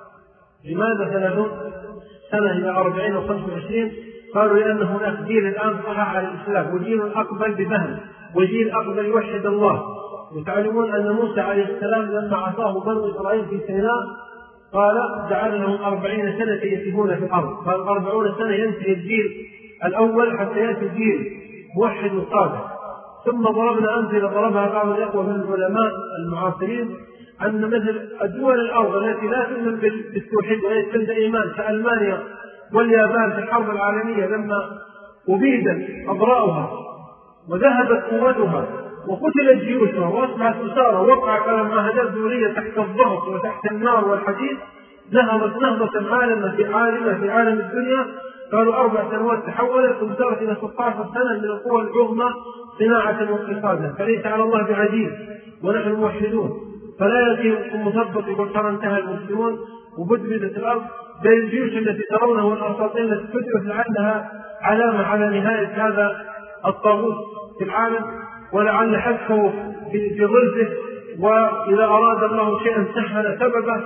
[SPEAKER 1] لماذا 30 سنة إلى 40 و25؟ قالوا لأن هناك جيل الآن صحح على الإسلام، وجيل أقبل بفهم، وجيل أقبل يوحد الله. وتعلمون أن موسى عليه السلام لما عصاه بنو إسرائيل في سيناء قال جعل لهم 40 سنة يتيهون في الأرض. قال 40 سنة ينتهي الجيل الأول حتى يأتي الجيل موحد وصادق. ثم ضربنا أمثلة ضربها بعض الإخوة من العلماء المعاصرين أن مثل الدول الأرض التي لا تؤمن بالتوحيد ويتم إيمان كألمانيا واليابان في الحرب العالمية لما أبيدت أضرارها وذهبت قوتها وقتلت جيوشها وأصبحت أسارة وقع على معاهدات دولية تحت الضغط وتحت النار والحديد، نهضت نهضة عالمة في عالم الدنيا. قالوا 4 سنوات تحولت ثم صارت إلى 16 سنة من القوى العظمى صناعة واقتصادا. فليس على الله بعجيز ونحن موحدون. فلا يأتيكم مثبط يقول ترى انتهى المسلمون وبدلت الأرض زي الجيوش التي ترونها والأساطين التي تدرس لعلها علامة على نهاية هذا الطاغوت في العالم ولعل حذفه في ظلته، وإذا أراد الله شيئا سهل سببه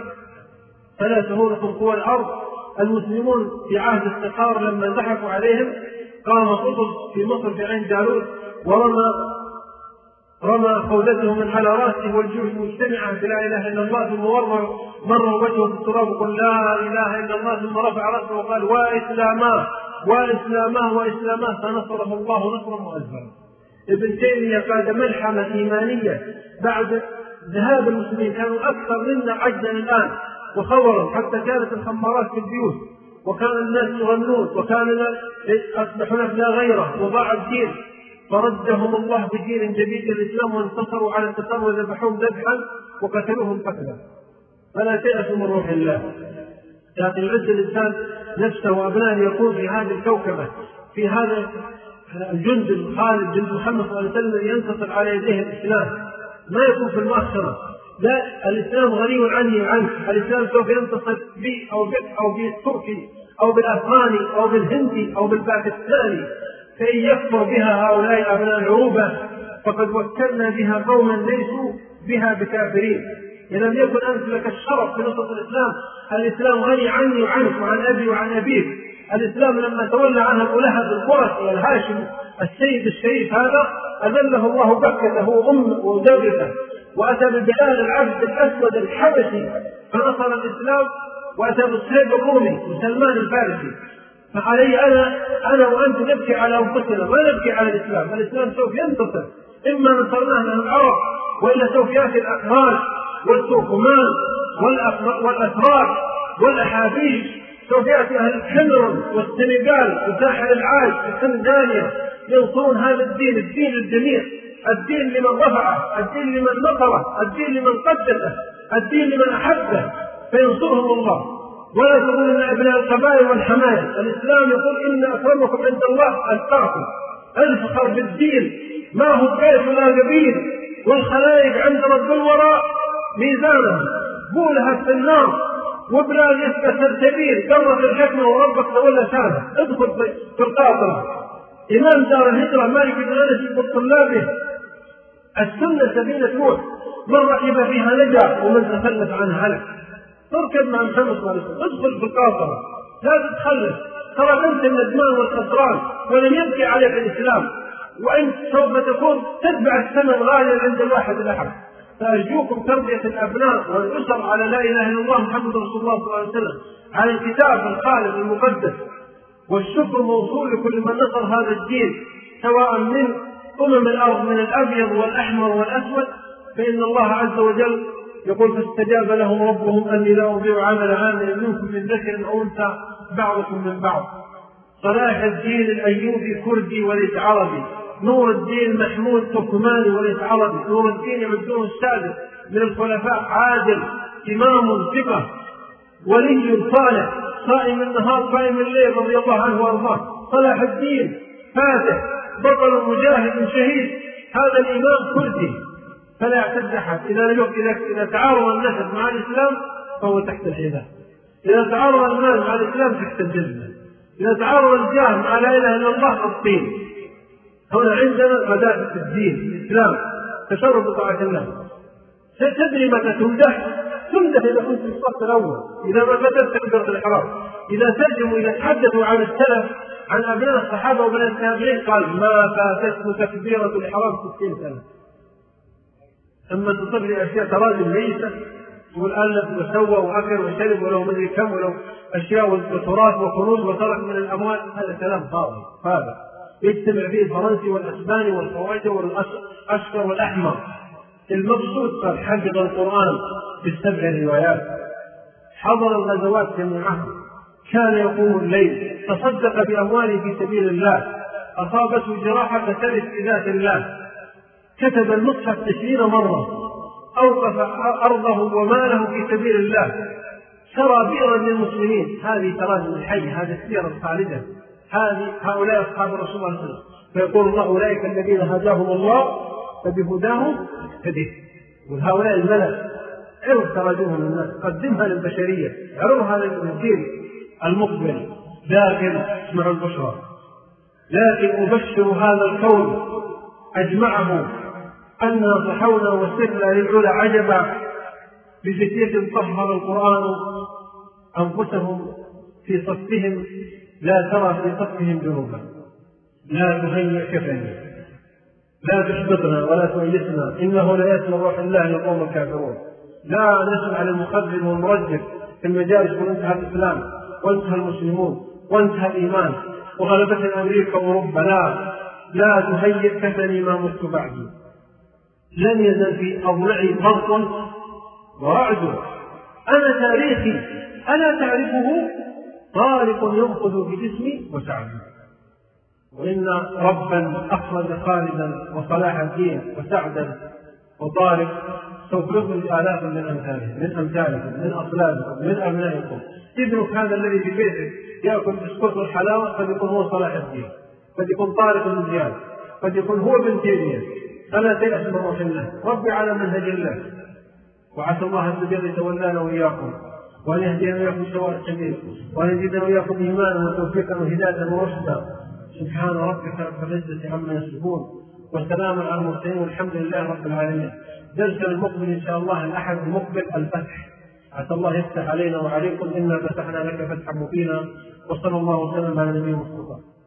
[SPEAKER 1] فلا تهوركم قوى الأرض. المسلمون في عهد الصقار لما ضحكوا عليهم قام قطز في مصر في عين جالوت ورمى خولته من على راسه والجيوش مجتمعة لا إله إلا الله، ثم مر وجهه في التراب وقال لا إله إلا الله، ثم رفع رأسه وقال وإسلاما فنصره الله نصرا مؤزرا. ابن تيمية قاد ملحمة إيمانية بعد ذهاب المسلمين، كانوا أكثر منا عجزا الآن وخورا حتى كانت الخمارات في البيوت وكان الناس يغنون وكان أصبحنا لا غيره وضاع الدين، فردهم الله بدين جديد الإسلام وانتصروا على الكفار وذبحوهم ذبحا وقتلوهم قتلا. فلا تيأسوا من روح الله، لكن يعد الإنسان نفسه وأبنائه يكون في هذه الكوكبة في الجند الخالد جند محمد صلى الله عليه وسلم ينتصر على يديه الإسلام، ما يكون في المؤخرة. لا، الإسلام غني عني وعنك. الإسلام سوف ينتصر بي أو بك أو بالتركي أو بالأفغاني أو بالهندي أو بالباكستاني، فإن يكفر بها هؤلاء أبناء العروبة فقد وكلنا بها قوما ليسوا بها بكافرين. إن لم يكن أنت لك الشرف في نصرة الإسلام. الإسلام غني عني وعنك وعن أبي وعن أبيك. الإسلام لما تولى عنه أبو لهب القرشي الهاشمي السيد الشريف هذا أذله الله بكته ودابته، وأتى ببلال العبد الأسود الحبشي فنصر الإسلام، وأتى بالصهيب الرومي وسلمان الفارسي. فعلي أنا وأنت نبكي على أنفسنا ولا نبكي على الإسلام. الإسلام سوف ينتصر، إما نصرناه من العرب وإلا سوف يأتي الأكراد والتركمان والأتراك والأحابيش، سوف يأتي أهل الكاميرون والسنغال وساحل العاج وتنزانيا ينصرون هذا الدين، الدين الجميع، الدين لمن رفعه، الدين لمن نصره، الدين لمن قدسه، الدين لمن أحبه، فينصرهم الله. ولا تقول ان ابناء القبائل والحماية. الإسلام يقول إن أكرمكم عند الله أتقاكم. الفخر بالدين، ما هو بيت ولا قبيل، والخلائق عند رب الوراء ميزانهم بولها في النار، وبلاد يسكت السبيل قرب الحكمة وربك تولى شانه. ادخل في القاطرة. إمام دار الهجرة مالك بن أنس يقول طلابه السنة سبيل نوح، من ركب فيها نجا ومن تخلف عنها هلك. تركب مع محمد صلى الله عليه وسلم، ادخل في القاطرة، لا تتخلف. ترى أنت الندمان والخسران ولم يبكي عليك الإسلام، وأنت سوف تكون تتبع الثمن غاليا عند الواحد الأحد. فأرجوكم تربية الأبناء والأسر على لا إله إلا الله محمد رسول الله صلى الله عليه وسلم، على الكتاب الخالد المقدس. والشكر موصول لكل من نصر هذا الدين سواء من الأرض من الأبيض والأحمر والأسود، فإن الله عز وجل يقول فاستجاب لهم ربهم أني لا أضيع عمل عامل منكم من ذكر أو أنثى بعضكم من بعض. صلاح الدين الأيوبي كردي وليس عربي، نور الدين محمود تركماني وليس عربي، نور الدين يعدون السادس من الخلفاء، عادل إمام ثقة ولي صالح صائم النهار قائم الليل رضي الله عنه وارضاه. صلاح الدين فاتح بطل مجاهد شهيد، هذا الإمام كردي. فلا يعتد أحد إذا تعارض النسب مع الإسلام فهو تحت الحذاء، إذا تعارض المال مع الإسلام تحت الجزمة، إذا تعارض الجاه مع لا إله إلا الله الطين. هنا عندنا مدافع الدين الإسلام تشرف بطاعة الله. ستدري متى تمدح إذا كنت في الصف الأول، إذا ما بدأت تكبر الإحرام، إذا ترجموا إذا تحدثوا عن السلف عن أبناء الصحابة وبناء التابعين قال ما فاتته تكبيرة الإحرام 60 سنة. أما تصلي أشياء تراجم ليست والألف وسوى وأكل وشرب ولو مدري كم ولو أشياء وتراث وكنوز وترك من الأموال، هذا كلام فاضي. هذا يجتمع فيه الفرنسي والأسباني والخواجة والأشقر والأحمر. المبسوط قد حفظ القرآن ب7 روايات، حضر الغزوات جميعها، كان يقوم الليل، تصدق بأمواله في سبيل الله، أصابته جراحة فتلف بذات الله، كتب المصحف 20 مرة، أوقف أرضه وماله في سبيل الله، شرى بئرا للمسلمين. هذه تراجم الحي، هذه السيرة الخالدة، هؤلاء أصحاب رسول الله صلى الله عليه وسلم. فيقول الله أولئك الذين هداهم الله فبهداهم اهتدوا. وهؤلاء الملأ عرض تراجمهم للناس، قدمها للبشرية، عرضها للجيل المقبل، لكن اسمعوا البشرى. لكن أبشر هذا الكون أجمعه أن صحونا وسرنا للعلا عجبا بفتية طهر القرآن أنفسهم في صفهم، لا ترى في صفهم جنوبا. لا تهيئ كفني، لا تحبطنا ولا تؤيسنا، إنه لا يسمع روح الله لقوم الكافرون. لا نسمع للمخذل والمرجف في المجالس وانتهى الإسلام وانتهى المسلمون وانتهى الإيمان وغلبت أمريكا وأوروبا. لا تهيئ كفني ما مت بعدي، لن يزل في أضلعي فرط ورعد. أنا تاريخي ألا تعرفه، طارق ينقذ بجسمي وسعدي. وإن ربا أخرج خالدا وصلاح الدين وسعدا وطارق سوف يخرج آلاف من أمثالكم من أصلابكم من أبنائكم. ابنك هذا الذي في بيتك يأكل بسكوت الحلاوة قد يكون هو صلاح الدين، قد يكون طارق بن زياد، قد يكون هو بن تيمية. فلا تيأس من روح الله، ربي على منهج الله، وعسى الله عز وجل يتولانا وإياكم، وأن يهدينا وإياكم سواء السبيل، وأن يزيدنا وإياكم إيمانا وتوفيقا وهداية ورشدا. سبحان ربك رب العزة عما يصفون، وسلام على المرسلين، والحمد لله رب العالمين. درسنا المقبل إن شاء الله الأحد المقبل الفتح، عسى الله يفتح علينا وعليكم، إنا فتحنا لك فتحا مبينا. وصلى الله وسلم على نبينا المصطفى.